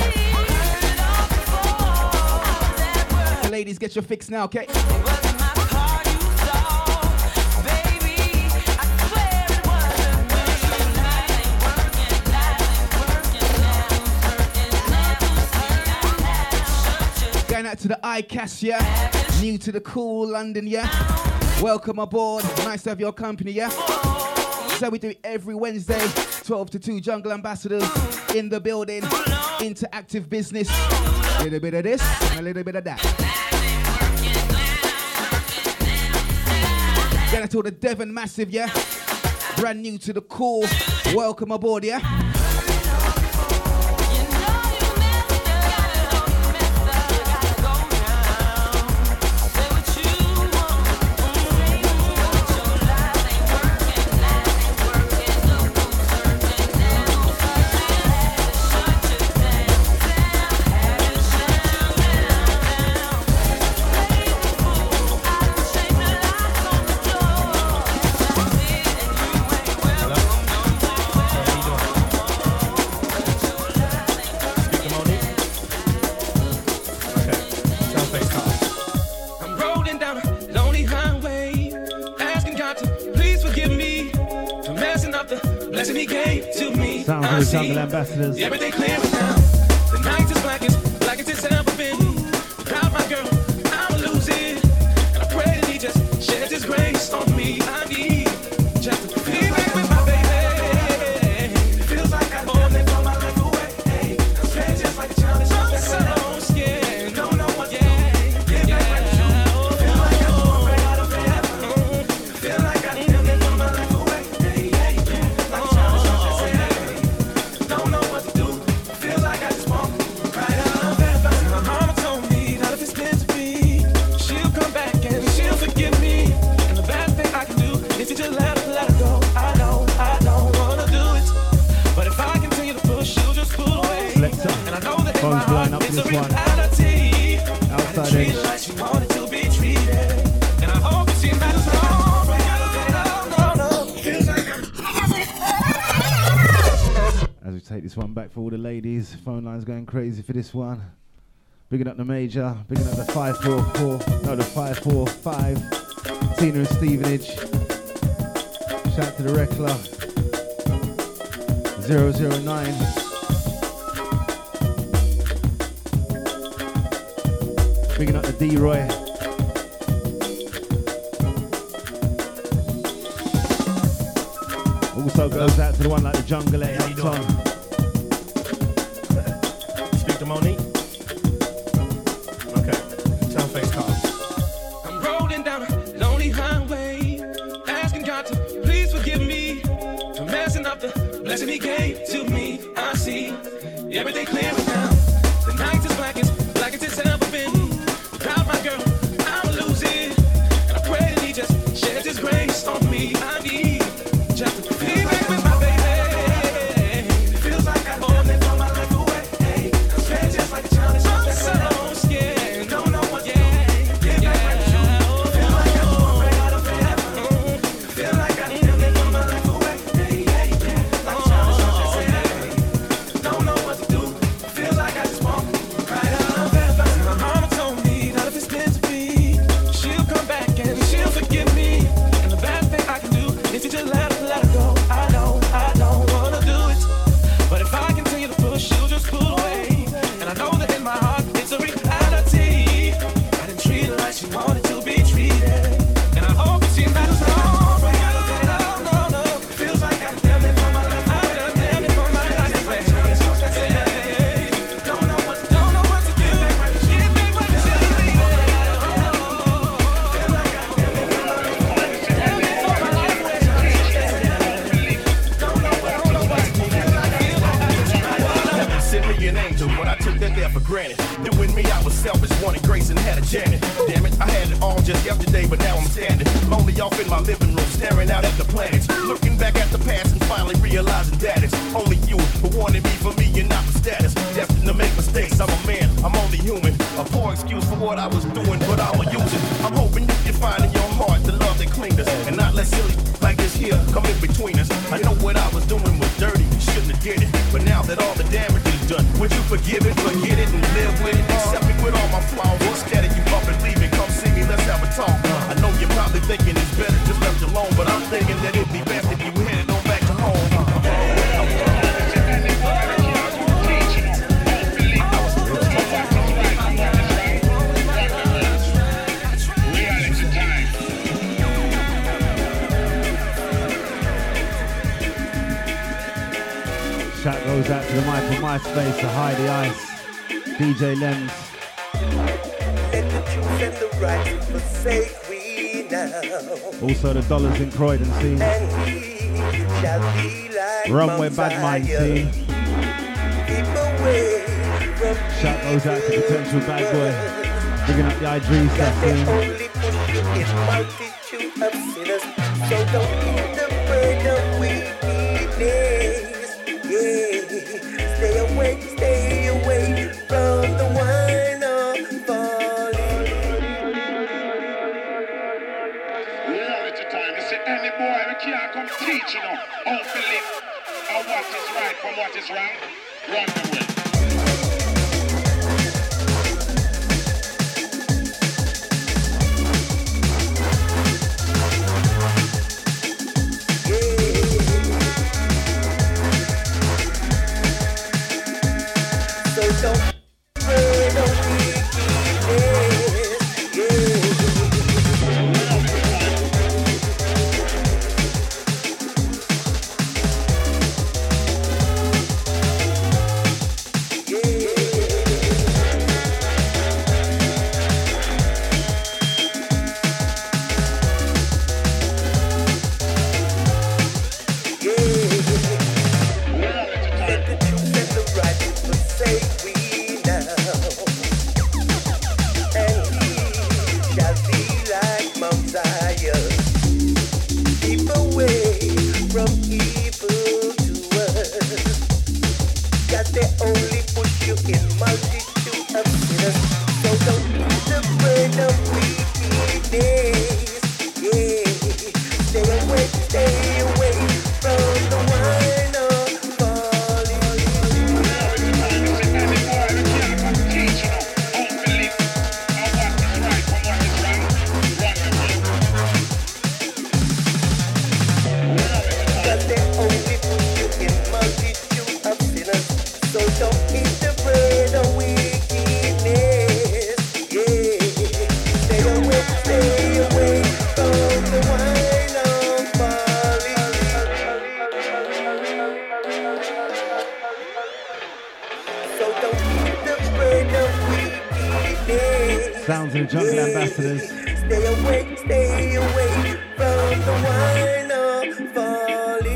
M: So ladies, get your fix now, okay? Going out to the ICAS, yeah? New to the Cool London, yeah? Welcome aboard. Nice to have your company, yeah? So we do it every Wednesday, 12 to 2, Jungle Ambassadors in the building, interactive business, a little bit of this, and a little bit of that. Get it to the Devon Massive, yeah? Brand new to the Cool, welcome aboard, yeah?
C: Sounds like Jungle Ambassadors.
S: Everything clear now. The night is black as it's ever been. Without my girl, I'ma lose it. And I pray that he just sheds his grace on me. I need just to be back with my baby. It feels like I only throw my life away. Hey, I'm scared just like a child. I'm so scared. Don't know what to do. Get back like you. Feel like I'm going out of forever. Feel like I need to throw my life away. Hey, hey, yeah. Like a child.
C: Phone's blowing up this one. Outside edge. As we take this one back for all the ladies, phone line's going crazy for this one. Bigging up the Major, bigging up the 544, no, the 545. Tina and Stevenage. Shout out to the Reckler. 009. Bigging up the D-Roy. Also goes out to the one like the Jungle A. Tom.
S: Speak to Monique. Okay. Sound face call. I'm rolling down a lonely highway, asking God to please forgive me for messing up the blessing He gave to me. I see everything clear now. The night is black as it's ever been. Without my girl, I'll lose it. And I pray that He just sheds His grace on me. I need just to be back with my baby. It feels like I only throw my life away. Hey, I'm scared just like a child. I'm so scared. Don't know what to do. Get back like you. Feel like I'm going out of forever. Feel like I need to throw my life away. Hey, hey, yeah. Like a child. Don't know what to do. Feel like like she wanted to be treated. And I hope she matters all right. No, feels like I'm damn it for my life. I'm damn it for my life. Don't know what to do. Give back what you feel like I'm damn it for my life.
T: Sent me an angel when I took that there for granted. Doing me, I was selfish, wanted grace and had a Janet. Damn it, I had it all just yesterday, but now I'm standing lonely off in my living room, staring out at the planets, looking back at the past and finally realizing that it's only you who wanted me for me and not for status. Destined to make mistakes, I'm a man, I'm only human. A poor excuse for what I was doing, but I'll use it. I'm hoping you can find in your heart the love that cleaned us, and not let silly like this here come in between us. I know what I was doing was dirty, shouldn't have did it, but now that all the damage is done, would you forgive it, forget it, and live with it? Accept me with all my flaws. Instead of you up and leaving, come see me, let's have a talk. I know you're probably thinking it's better just left alone, but I'm thinking that it'd be best if you headed on back to home.
C: Shout goes out to the mic on MySpace, to Heidi Ice, DJ Lems.
U: Let the truth and the right forsake we now.
C: Also the Dollars in Croydon scene.
U: And he shall be like
C: Runway
U: Mount
C: Bad Mind
U: Zion.
C: scene.
U: Keep away from
C: Shout goes out to Potential Bad Boy. Bigging up the Idrissa scene.
U: only put you in multitude of sinners. So don't eat the bread of wickedness. Yeah, stay away from the wine of folly.
V: Reality time. You see, any boy we can't come teach you know how to live or what is right from what is wrong. Run the way.
U: Don't afraid of Let the truth and the right forsake we now. And he shall be like Mount Zion. Keep away from evil doers. Cause they only put you in multitude of sinners. So don't eat the bread of wickedness. Yeah, stay away from the wine of folly. Cause they only put you in multitude of sinners. So don't eat the bread of wickedness. Yeah, stay away from the wine of folly. So don't eat the bread of wickedness.
C: Sounds of the Jungle Ambassadors.
U: Stay away from the wine of folly.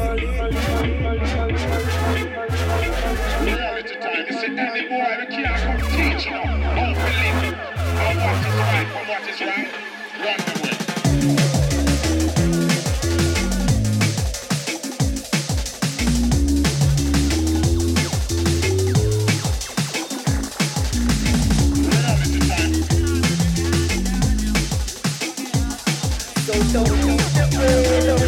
V: Reality time. You see, any boy we can't come teach you know how to live or what is right from what is wrong. Run the way.
U: So don't eat the bread of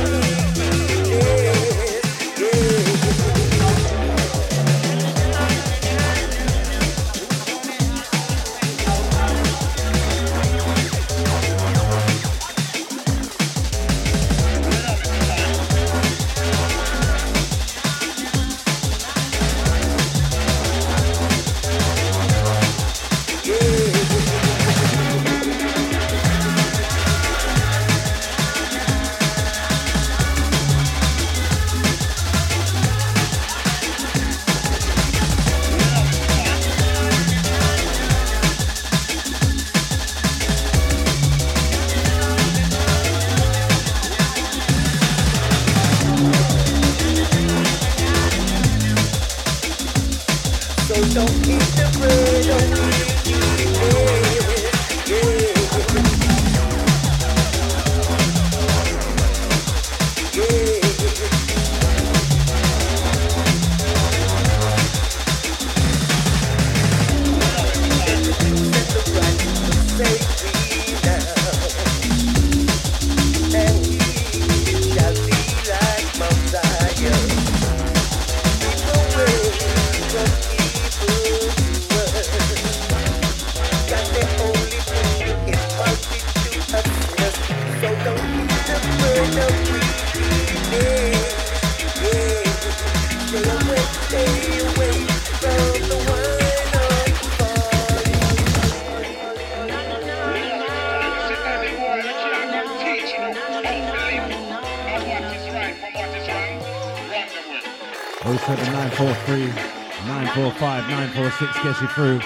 C: 07943 945 946 gets you through.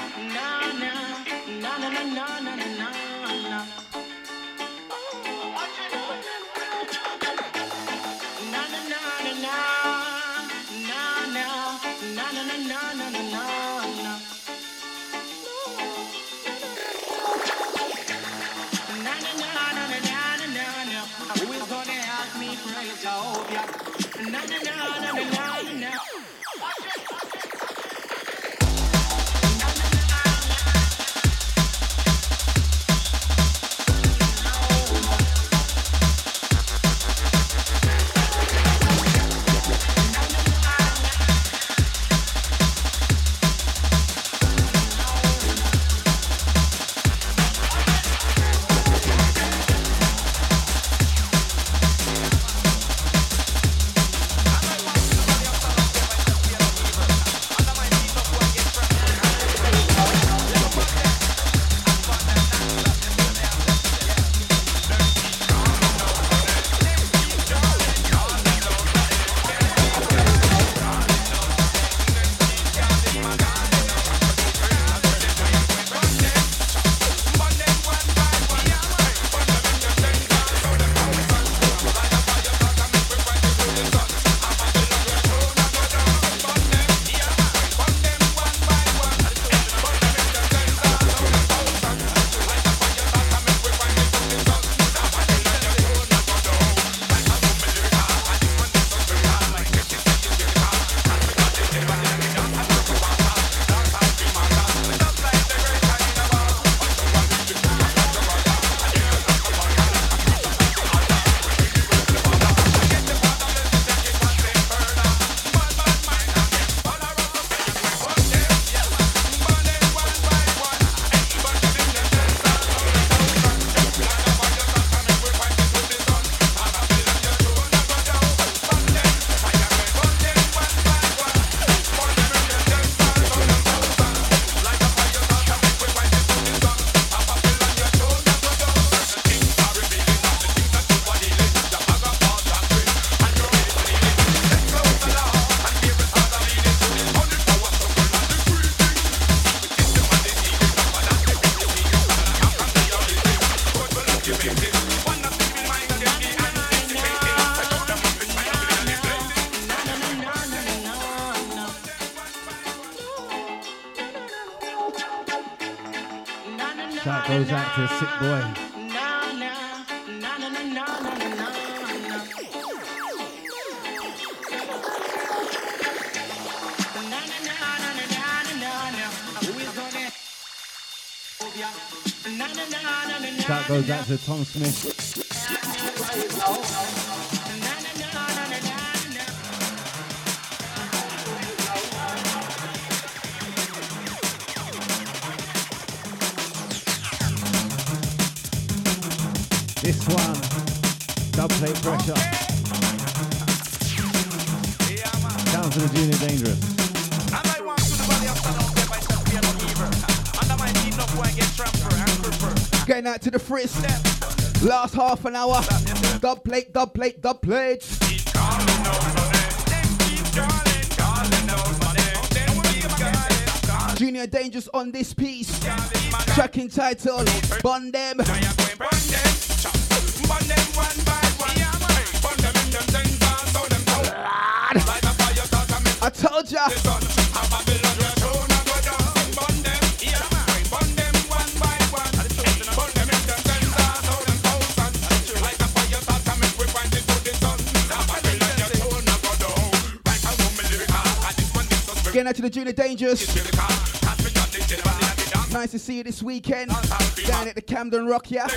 C: Shout goes out to a sick boy. Shout goes out to Tom Smith. This one, dub plate pressure. Down to the Junior Dangerous.
M: Getting out to the frisk. Last half an hour. Dub plate, dub plate, dub plate. Junior Dangerous on this piece. Track entitled Bun Them. I told ya. Getting out to the Junior Dangerous. Nice to see you this weekend. Down at the Camden Rock, yeah.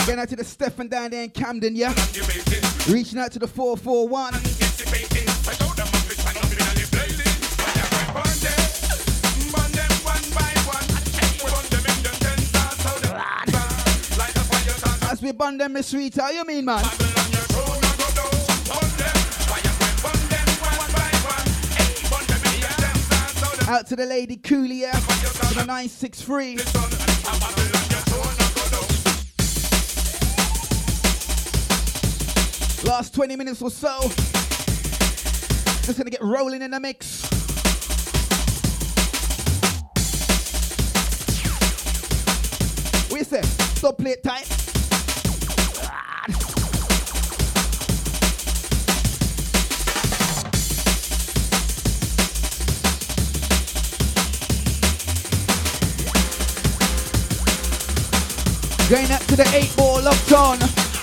M: Going out to the Stefan down there in Camden, yeah? Reaching out to the 441. As we bond them, Miss Rita, how you mean, man? Out to the lady Coolia, to the 963. Last 20 minutes or so. Just gonna get rolling in the mix. What you say? Stop play time. Going up to the 8-ball locked on.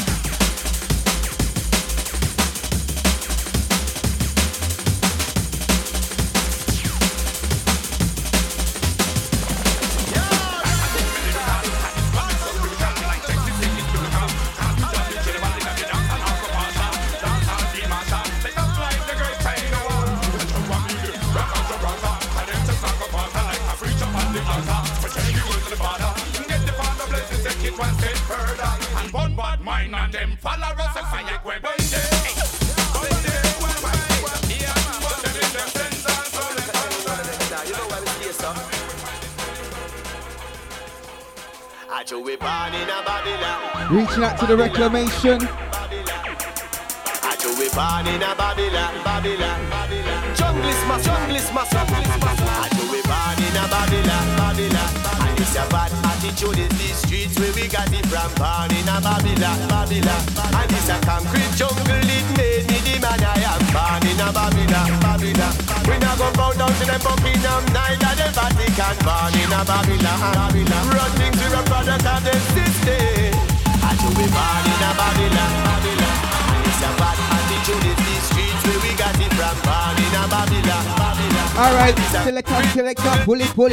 M: Reaching out to the reclamation.
U: It's a bad attitude in these streets where we got it from born in a Babylon. And it's a concrete jungle, it made me the man I am born in a Babylon. We not go bow down to the Buckingham, neither the Vatican, born in a Babylon. Run things with a product of the system. I do we born in a Babylon. And it's a bad attitude in these streets where we got it from born in a Babylon.
M: Alright, selector, pull it.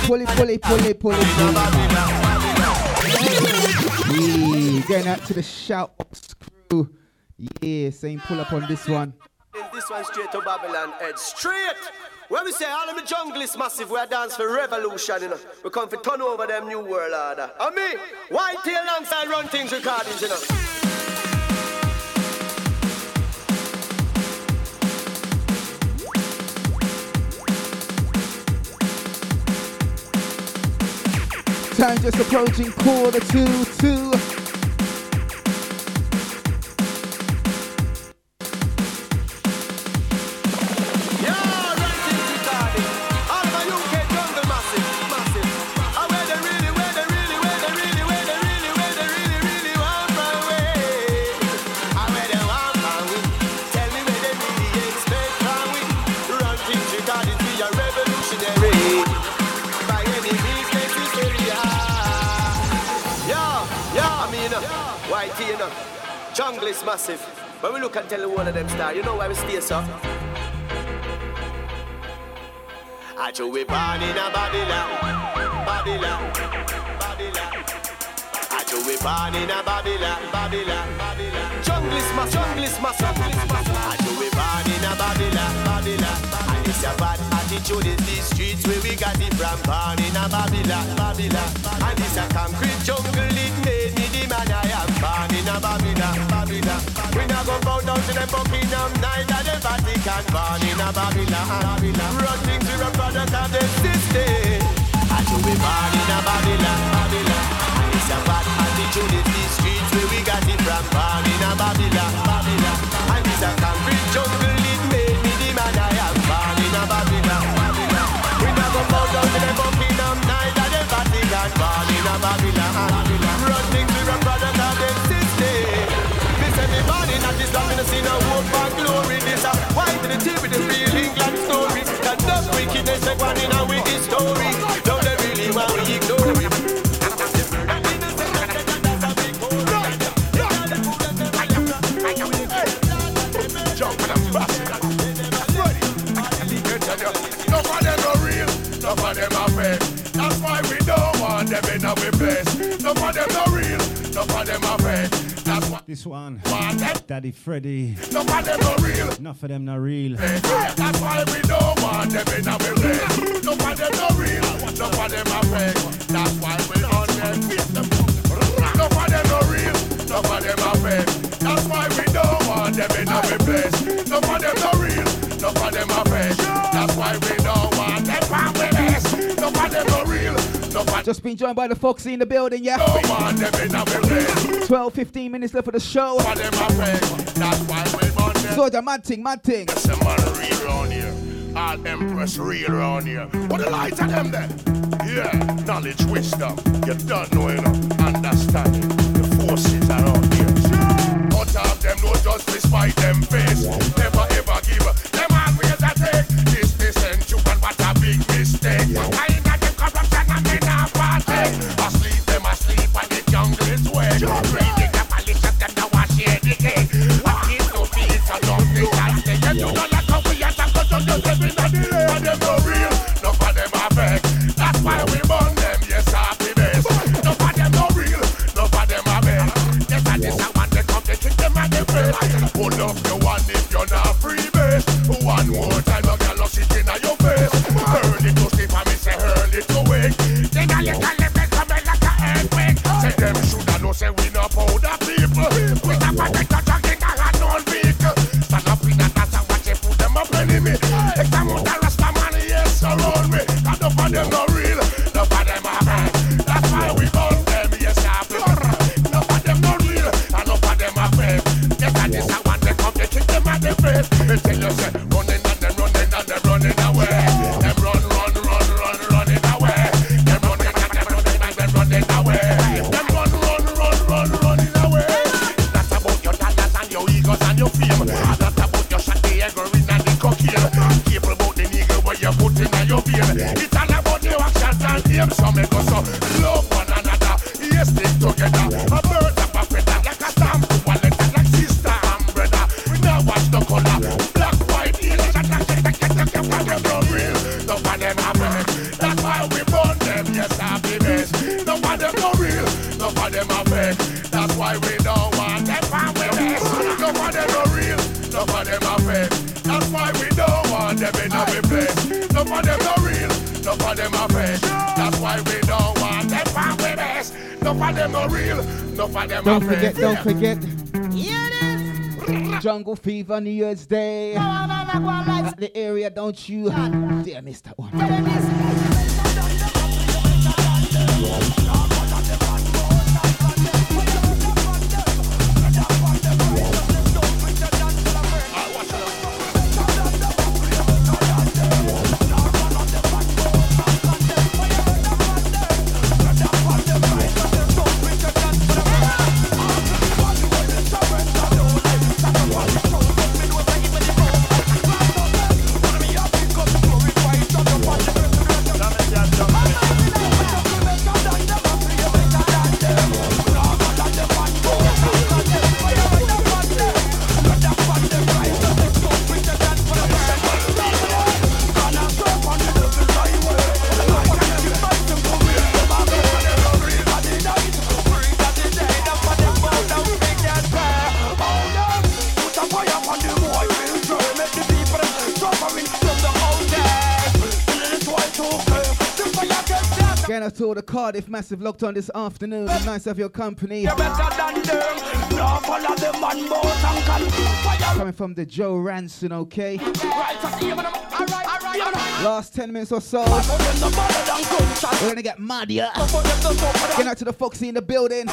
M: Going out to the Shoutbox crew. Yeah, same pull up on this one.
U: This one straight to Babylon Edge. Straight! When we say all of the jungle is massive, we are dance for revolution, you know. We come to turn over them new world order. And me, white tail alongside run things recordings, you know.
M: Time just approaching 1:45.
U: Jungle is massive. When we look and tell the one of them star, you know why we stay so? I do we born in a Babylon. I do we born in a Babylon. Jungle is massive. I do we born in a Babylon. And it's a bad attitude in these streets where we got it from, born in a Babylon. And it's a concrete jungle, it made me the man I am, born in a Babylon. We not go bow down to the Buckingham, neither the Vatican, born in a Babylon. Run things with a product of the system. I do we born in a Babylon. And it's a bad attitude in these streets where we got it from, born in a Babylon. And it's a concrete jungle, it made me the man I am, born in a Babylon. We not go bow down to the Buckingham, neither the Vatican, born in a Babylon. Run things with a product of the system. Everybody not this long, we see no hope for glory. This a white to the tip with the real England story. That enough wickedness they want in a wicked story. Now they really want we ignore it.
T: are fake. That's why.
C: This one,
T: What?
C: Daddy Freddy.
T: None of them are real.
C: Enough of them not real.
T: That's why we don't want them in our place. None of them are real. None of them are fake. That's why we don't them. None of them are real. None of them are fake. That's why we don't want them in our place. None of them are real. None of them are fake. That's why we don't want them from with us. None of them are real.
M: Just been joined by the Foxy in the building, yeah? 12, 15 minutes left for the show. So the mad thing.
T: That's a man real round here. All Empress real round here. What the lights of them then? Yeah, knowledge, wisdom. You don't know enough. Understanding. The forces are out here. Cut off them, no just despite them face. Never ever give up. Them always a take. This and what a big mistake. I ain't got them corruption and they not partake. Asleep and the jungle is wet. Reading the malicious them now wash here decay. I keep no peace and nothing can stay. You don't like how we have to go to the living and the air. Them no real, none of them are fake. That's why we burn them, yes, happy base. None of them no real, none of them are fake. Yes, and this I want to come to kick them at the face. Pull up the one if you're not free base. One more time, no girl, sit in your face. Hurl it to sleep and me say hurl it to wake. Then a little lemon come like a earthquake. Say them shoulda know say we no powder people. We not protect the drug in a hand-on vehicle. Stand up in a dance and watch it put them up enemy. If them out the rasta man, yes, around me. And none of them no real, none of them are fake. That's why we burn them, yes, happy. None of them no real, and none of them are fake. Yes, and this I want to come to kick them at the face. They tell you say running and them running away. Them running away. Them running and them running away. Them running away. That's about your dollars and your egos and your fame. That's about your shot, the heroin and the cocaine. Keep about the nigga where you put in your vein. It's all about your actions and aim. So make us love one another. Yes, stick together. A bird of a feather like a stamp. One letter like sister and brother. We now watch the color. Black, white, yellow, and them no real. None of them are fake. That's why we burn them. Yes, happy base. None of them no real. None of them are fake. That's why we don't want them from with us. None of them no real. None of them are fake. That's why we don't want them in our place. None of them no real. None of them are fake. That's why we don't want them from with us. None of them no real. None of them are fake.
M: Don't forget. Jungle Fever, New Year's Day. At the area, don't you dare miss that one. Again, I saw the Cardiff Massive locked on this afternoon. Nice to have your company. Coming from the Joe Ranson, okay? Last 10 minutes or so. We're gonna get mad, yeah? Get out to the Foxy in the building.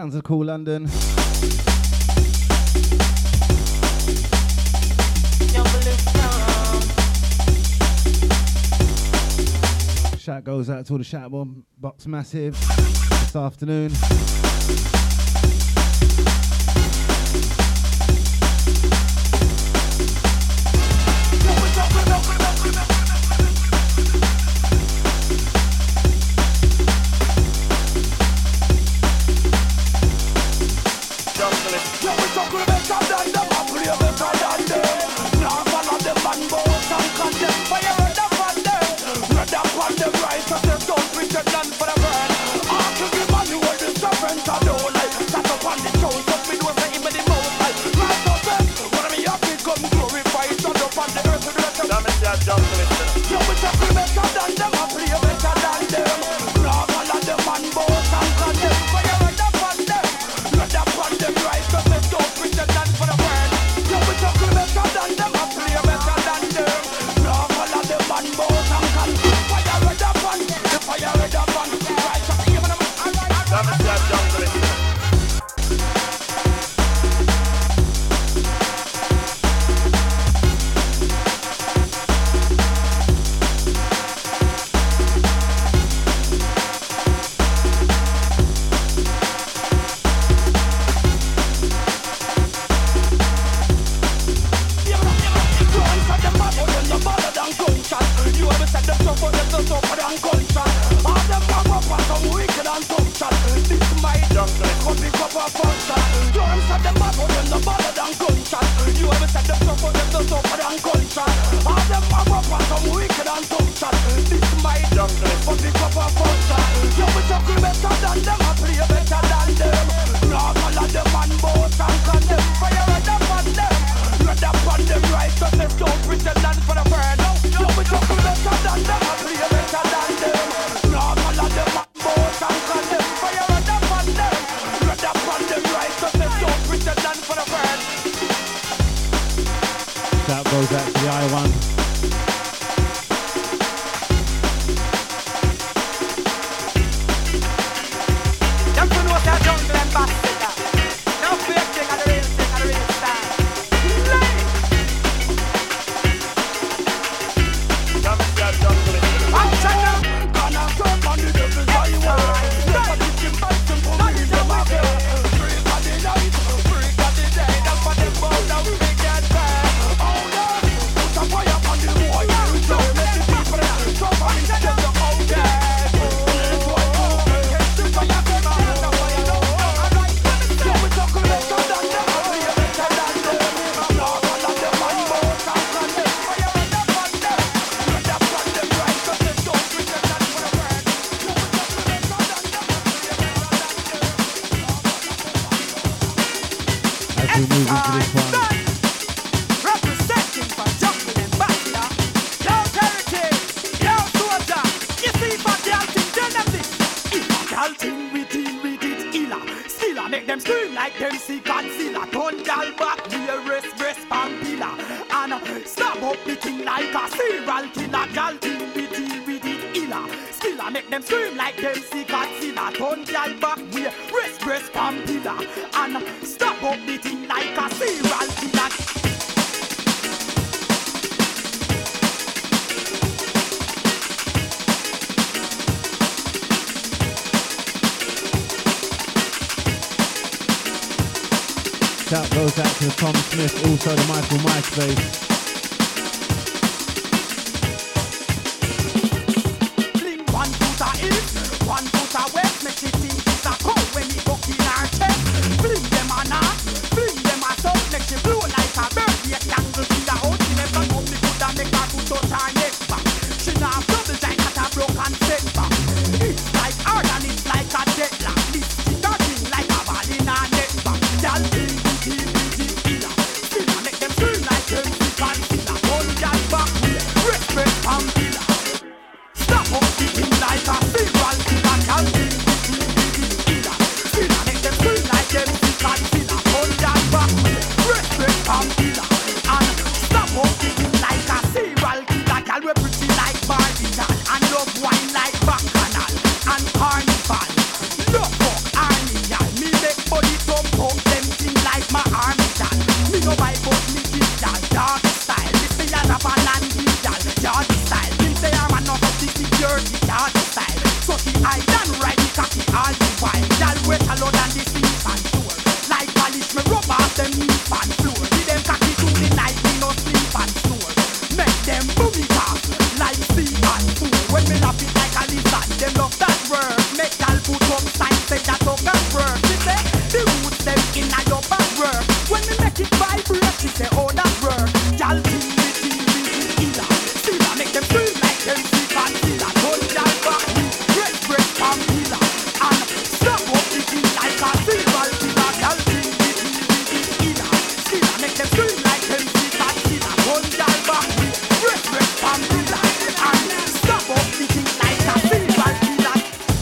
C: sounds of Cool London. Shout goes out to all the Shout Box Massive this afternoon. Shout goes out to Tom Smith, also the Michael MySpace.
B: Like them, like them, say that all that work. She say the roots them in a your back work. When me make it vibrate, she say oh that work. Y'all think me killer. Still I make them feel like them sick and killer. Hold y'all back, break from killer. And stop up the thing like a silver killer. Y'all think me killer. Still I make them feel like them sick and killer. Hold y'all back, break from killer. And stop up the thing like a silver killer.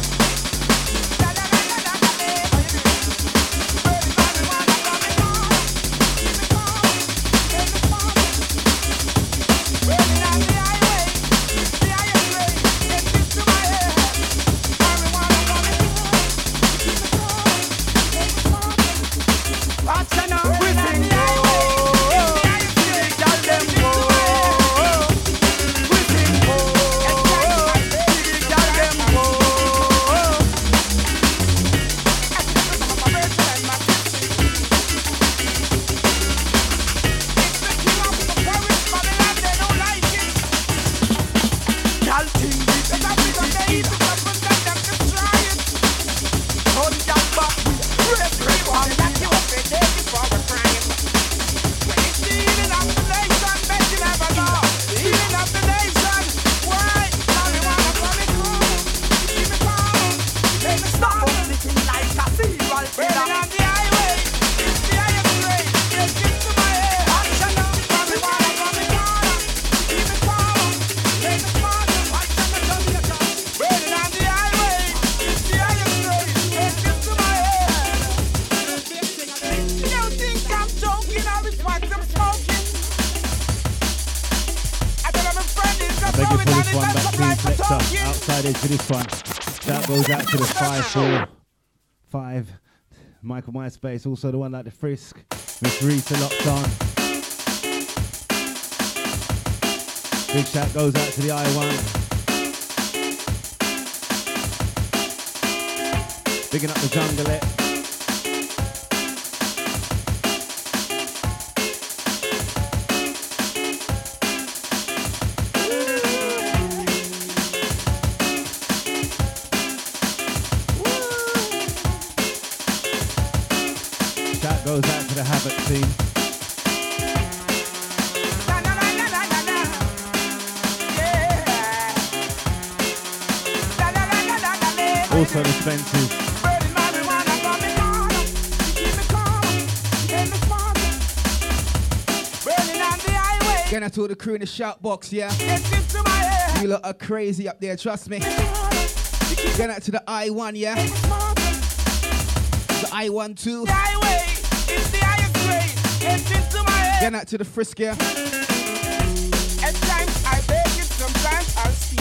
C: For this one, that goes out to the 545 Michael MySpace, also the one like the Frisk, Miss Rita locked on. Big shout goes out to the I1. Bigging up the Junglet. Goes out to the Havoc team. Also the Spencers. Getting out to all the crew in the shout box, yeah? You lot are crazy up there, trust me. Getting out to the I1, yeah? The I1 too. Getting out to the Frisk, yeah?
B: At times I beg it, sometimes I'll steal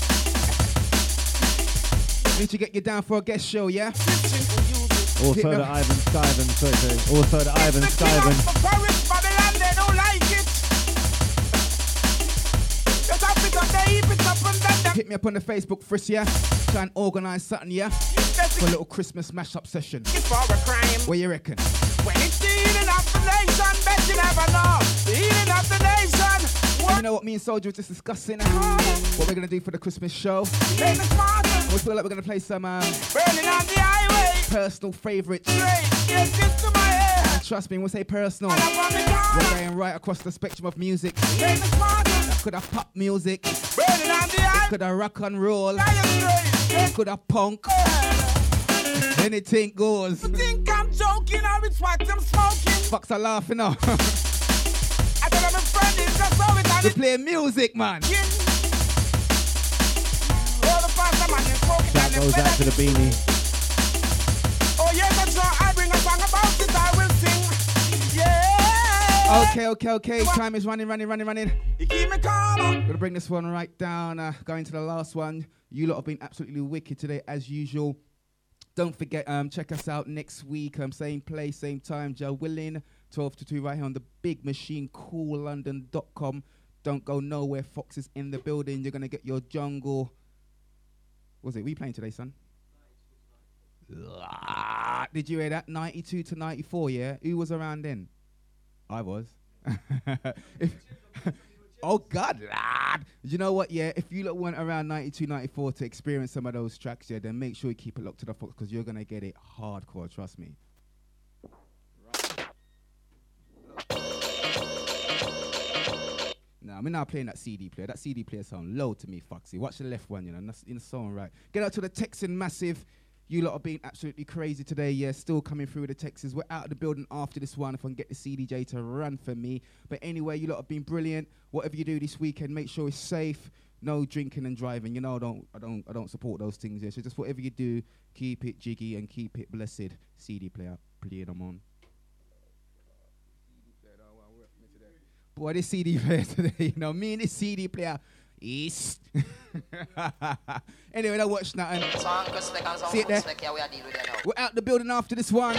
B: it.
C: Need to get you down for a guest show, yeah? Also the Ivan Skyven, sorry. Also the Ivan Skyven. Hit me up on the Facebook, Frisk, yeah? Try and organise something, yeah? For a little Christmas mash-up session. What you reckon?
B: When it's the healing of the nation, bet you never know. The healing of the nation.
C: You know what me and Soldier was just discussing? What we're going to do for the Christmas show. We feel like we're going to play some
B: burning on the highway.
C: Personal favourites. And trust me, when we say personal, we're going right across the spectrum of music. That could have pop music. It could have rock and roll. It could have punk. Anything goes.
B: You think I'm joking or it's what I'm smoking?
C: Fucks are laughing now.
B: I tell my friend is just so it
C: we play music, man.
B: That
C: goes out to the Beanie.
B: Oh yeah, that's right. I bring a song about it, I will sing. Yeah.
C: Okay. Time is running.
B: You keep me calm.
C: Gonna bring this one right down. Going to the last one. You lot have been absolutely wicked today, as usual. Don't forget, check us out next week. Same place, same time. Joe Willing, 12 to 2, right here on the Big Machine, coollondon.com. Don't go nowhere. Fox is in the building. You're going to get your jungle. What was it? We playing today, son? Did you hear that? 92 to 94, yeah? Who was around then? I was.
M: Oh, God, lad. You know what, yeah? If you lot went around 92, 94 to experience some of those tracks, yeah, then make sure you keep it locked to the Fox because you're going to get it hardcore, trust me. Nah, I'm now playing that CD player. That CD player sound low to me, Foxy. Watch the left one, you know, that's in the song, right? Get out to the Texan Massive. You lot are being absolutely crazy today, yeah. Still coming through with the Texans. We're out of the building after this one if I can get the CDJ to run for me. But anyway, you lot have been brilliant. Whatever you do this weekend, make sure it's safe. No drinking and driving. You know, I don't support those things, yeah. So just whatever you do, keep it jiggy and keep it blessed. CD player, play them on. Boy, this CD player today, you know, me and this CD player is. Anyway, don't watch nothing. See it there? We're out the building after this one.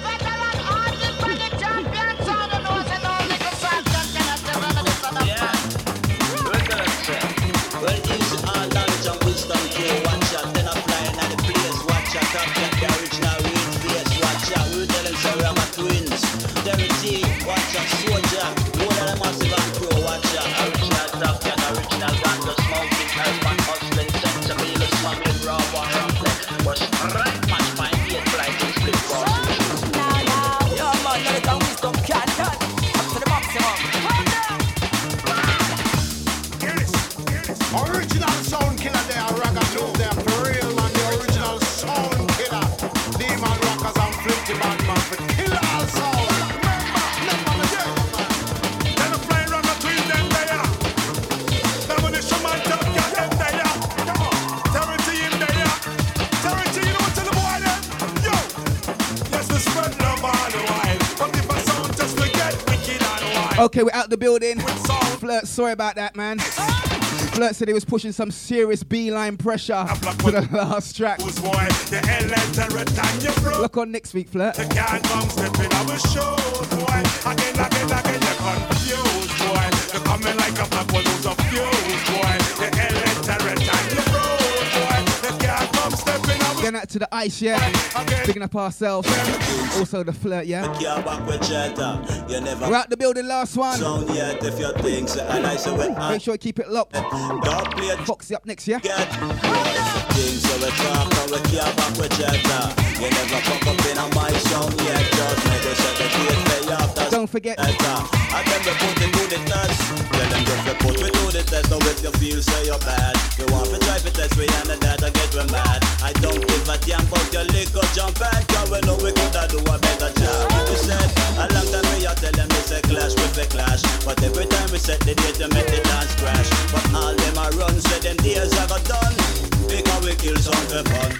D: Well, use all knowledge and wisdom to watch out. Then I'm flying at the place, watch out. Top got the original real face, watch out. We tell them say we're my twins. Derry watch out. Soldier, all of them massive and pro, watch out. Original top got original band, the smoking, urban hustling, sensible, smuggling, raw, rampling. Was right match, my head flight and split ball. Now, yeah, man, knowledge and wisdom can't touch. Up to the maximum.
V: Original sound killer there, Ragamuffin there, for real man, the original sound killer. Demon rockers and flinty bad man for kill all sound. Remember me there, man. Then a flying Ragamuffin them there. Now when the shaman top got them there. Come on, Territy in there. Territy, you know what tell the boy them? Yo, yes we spread love all the while. But if a sound just we get wicked and wild.
M: Okay, we're out the building. Flirt, sorry about that, man. Flirt said he was pushing some serious beeline pressure to the last track. Look on next week, Flirt.
V: You can't come stepping on the show, boy. Again, you're confused, boy. You're coming like a black one who's a fuse, boy. The illiterate and you broke, boy. You can't come stepping on the
M: Getting out to the ice, yeah. Picking up ourselves. Also the Flirt, yeah. We're out the building, last one. Make sure you keep it locked. Foxy up next, yeah. Don't forget.
D: So if you feel say you're bad, you want to try to test me and that I get me mad. I don't give a damn about your liquor jump back, cause we know we coulda do a better job. We said, a long time we are telling me say clash with the clash, but every time we set the date to make the dance crash. But all them a run, say them days I got done, because we kill some for fun.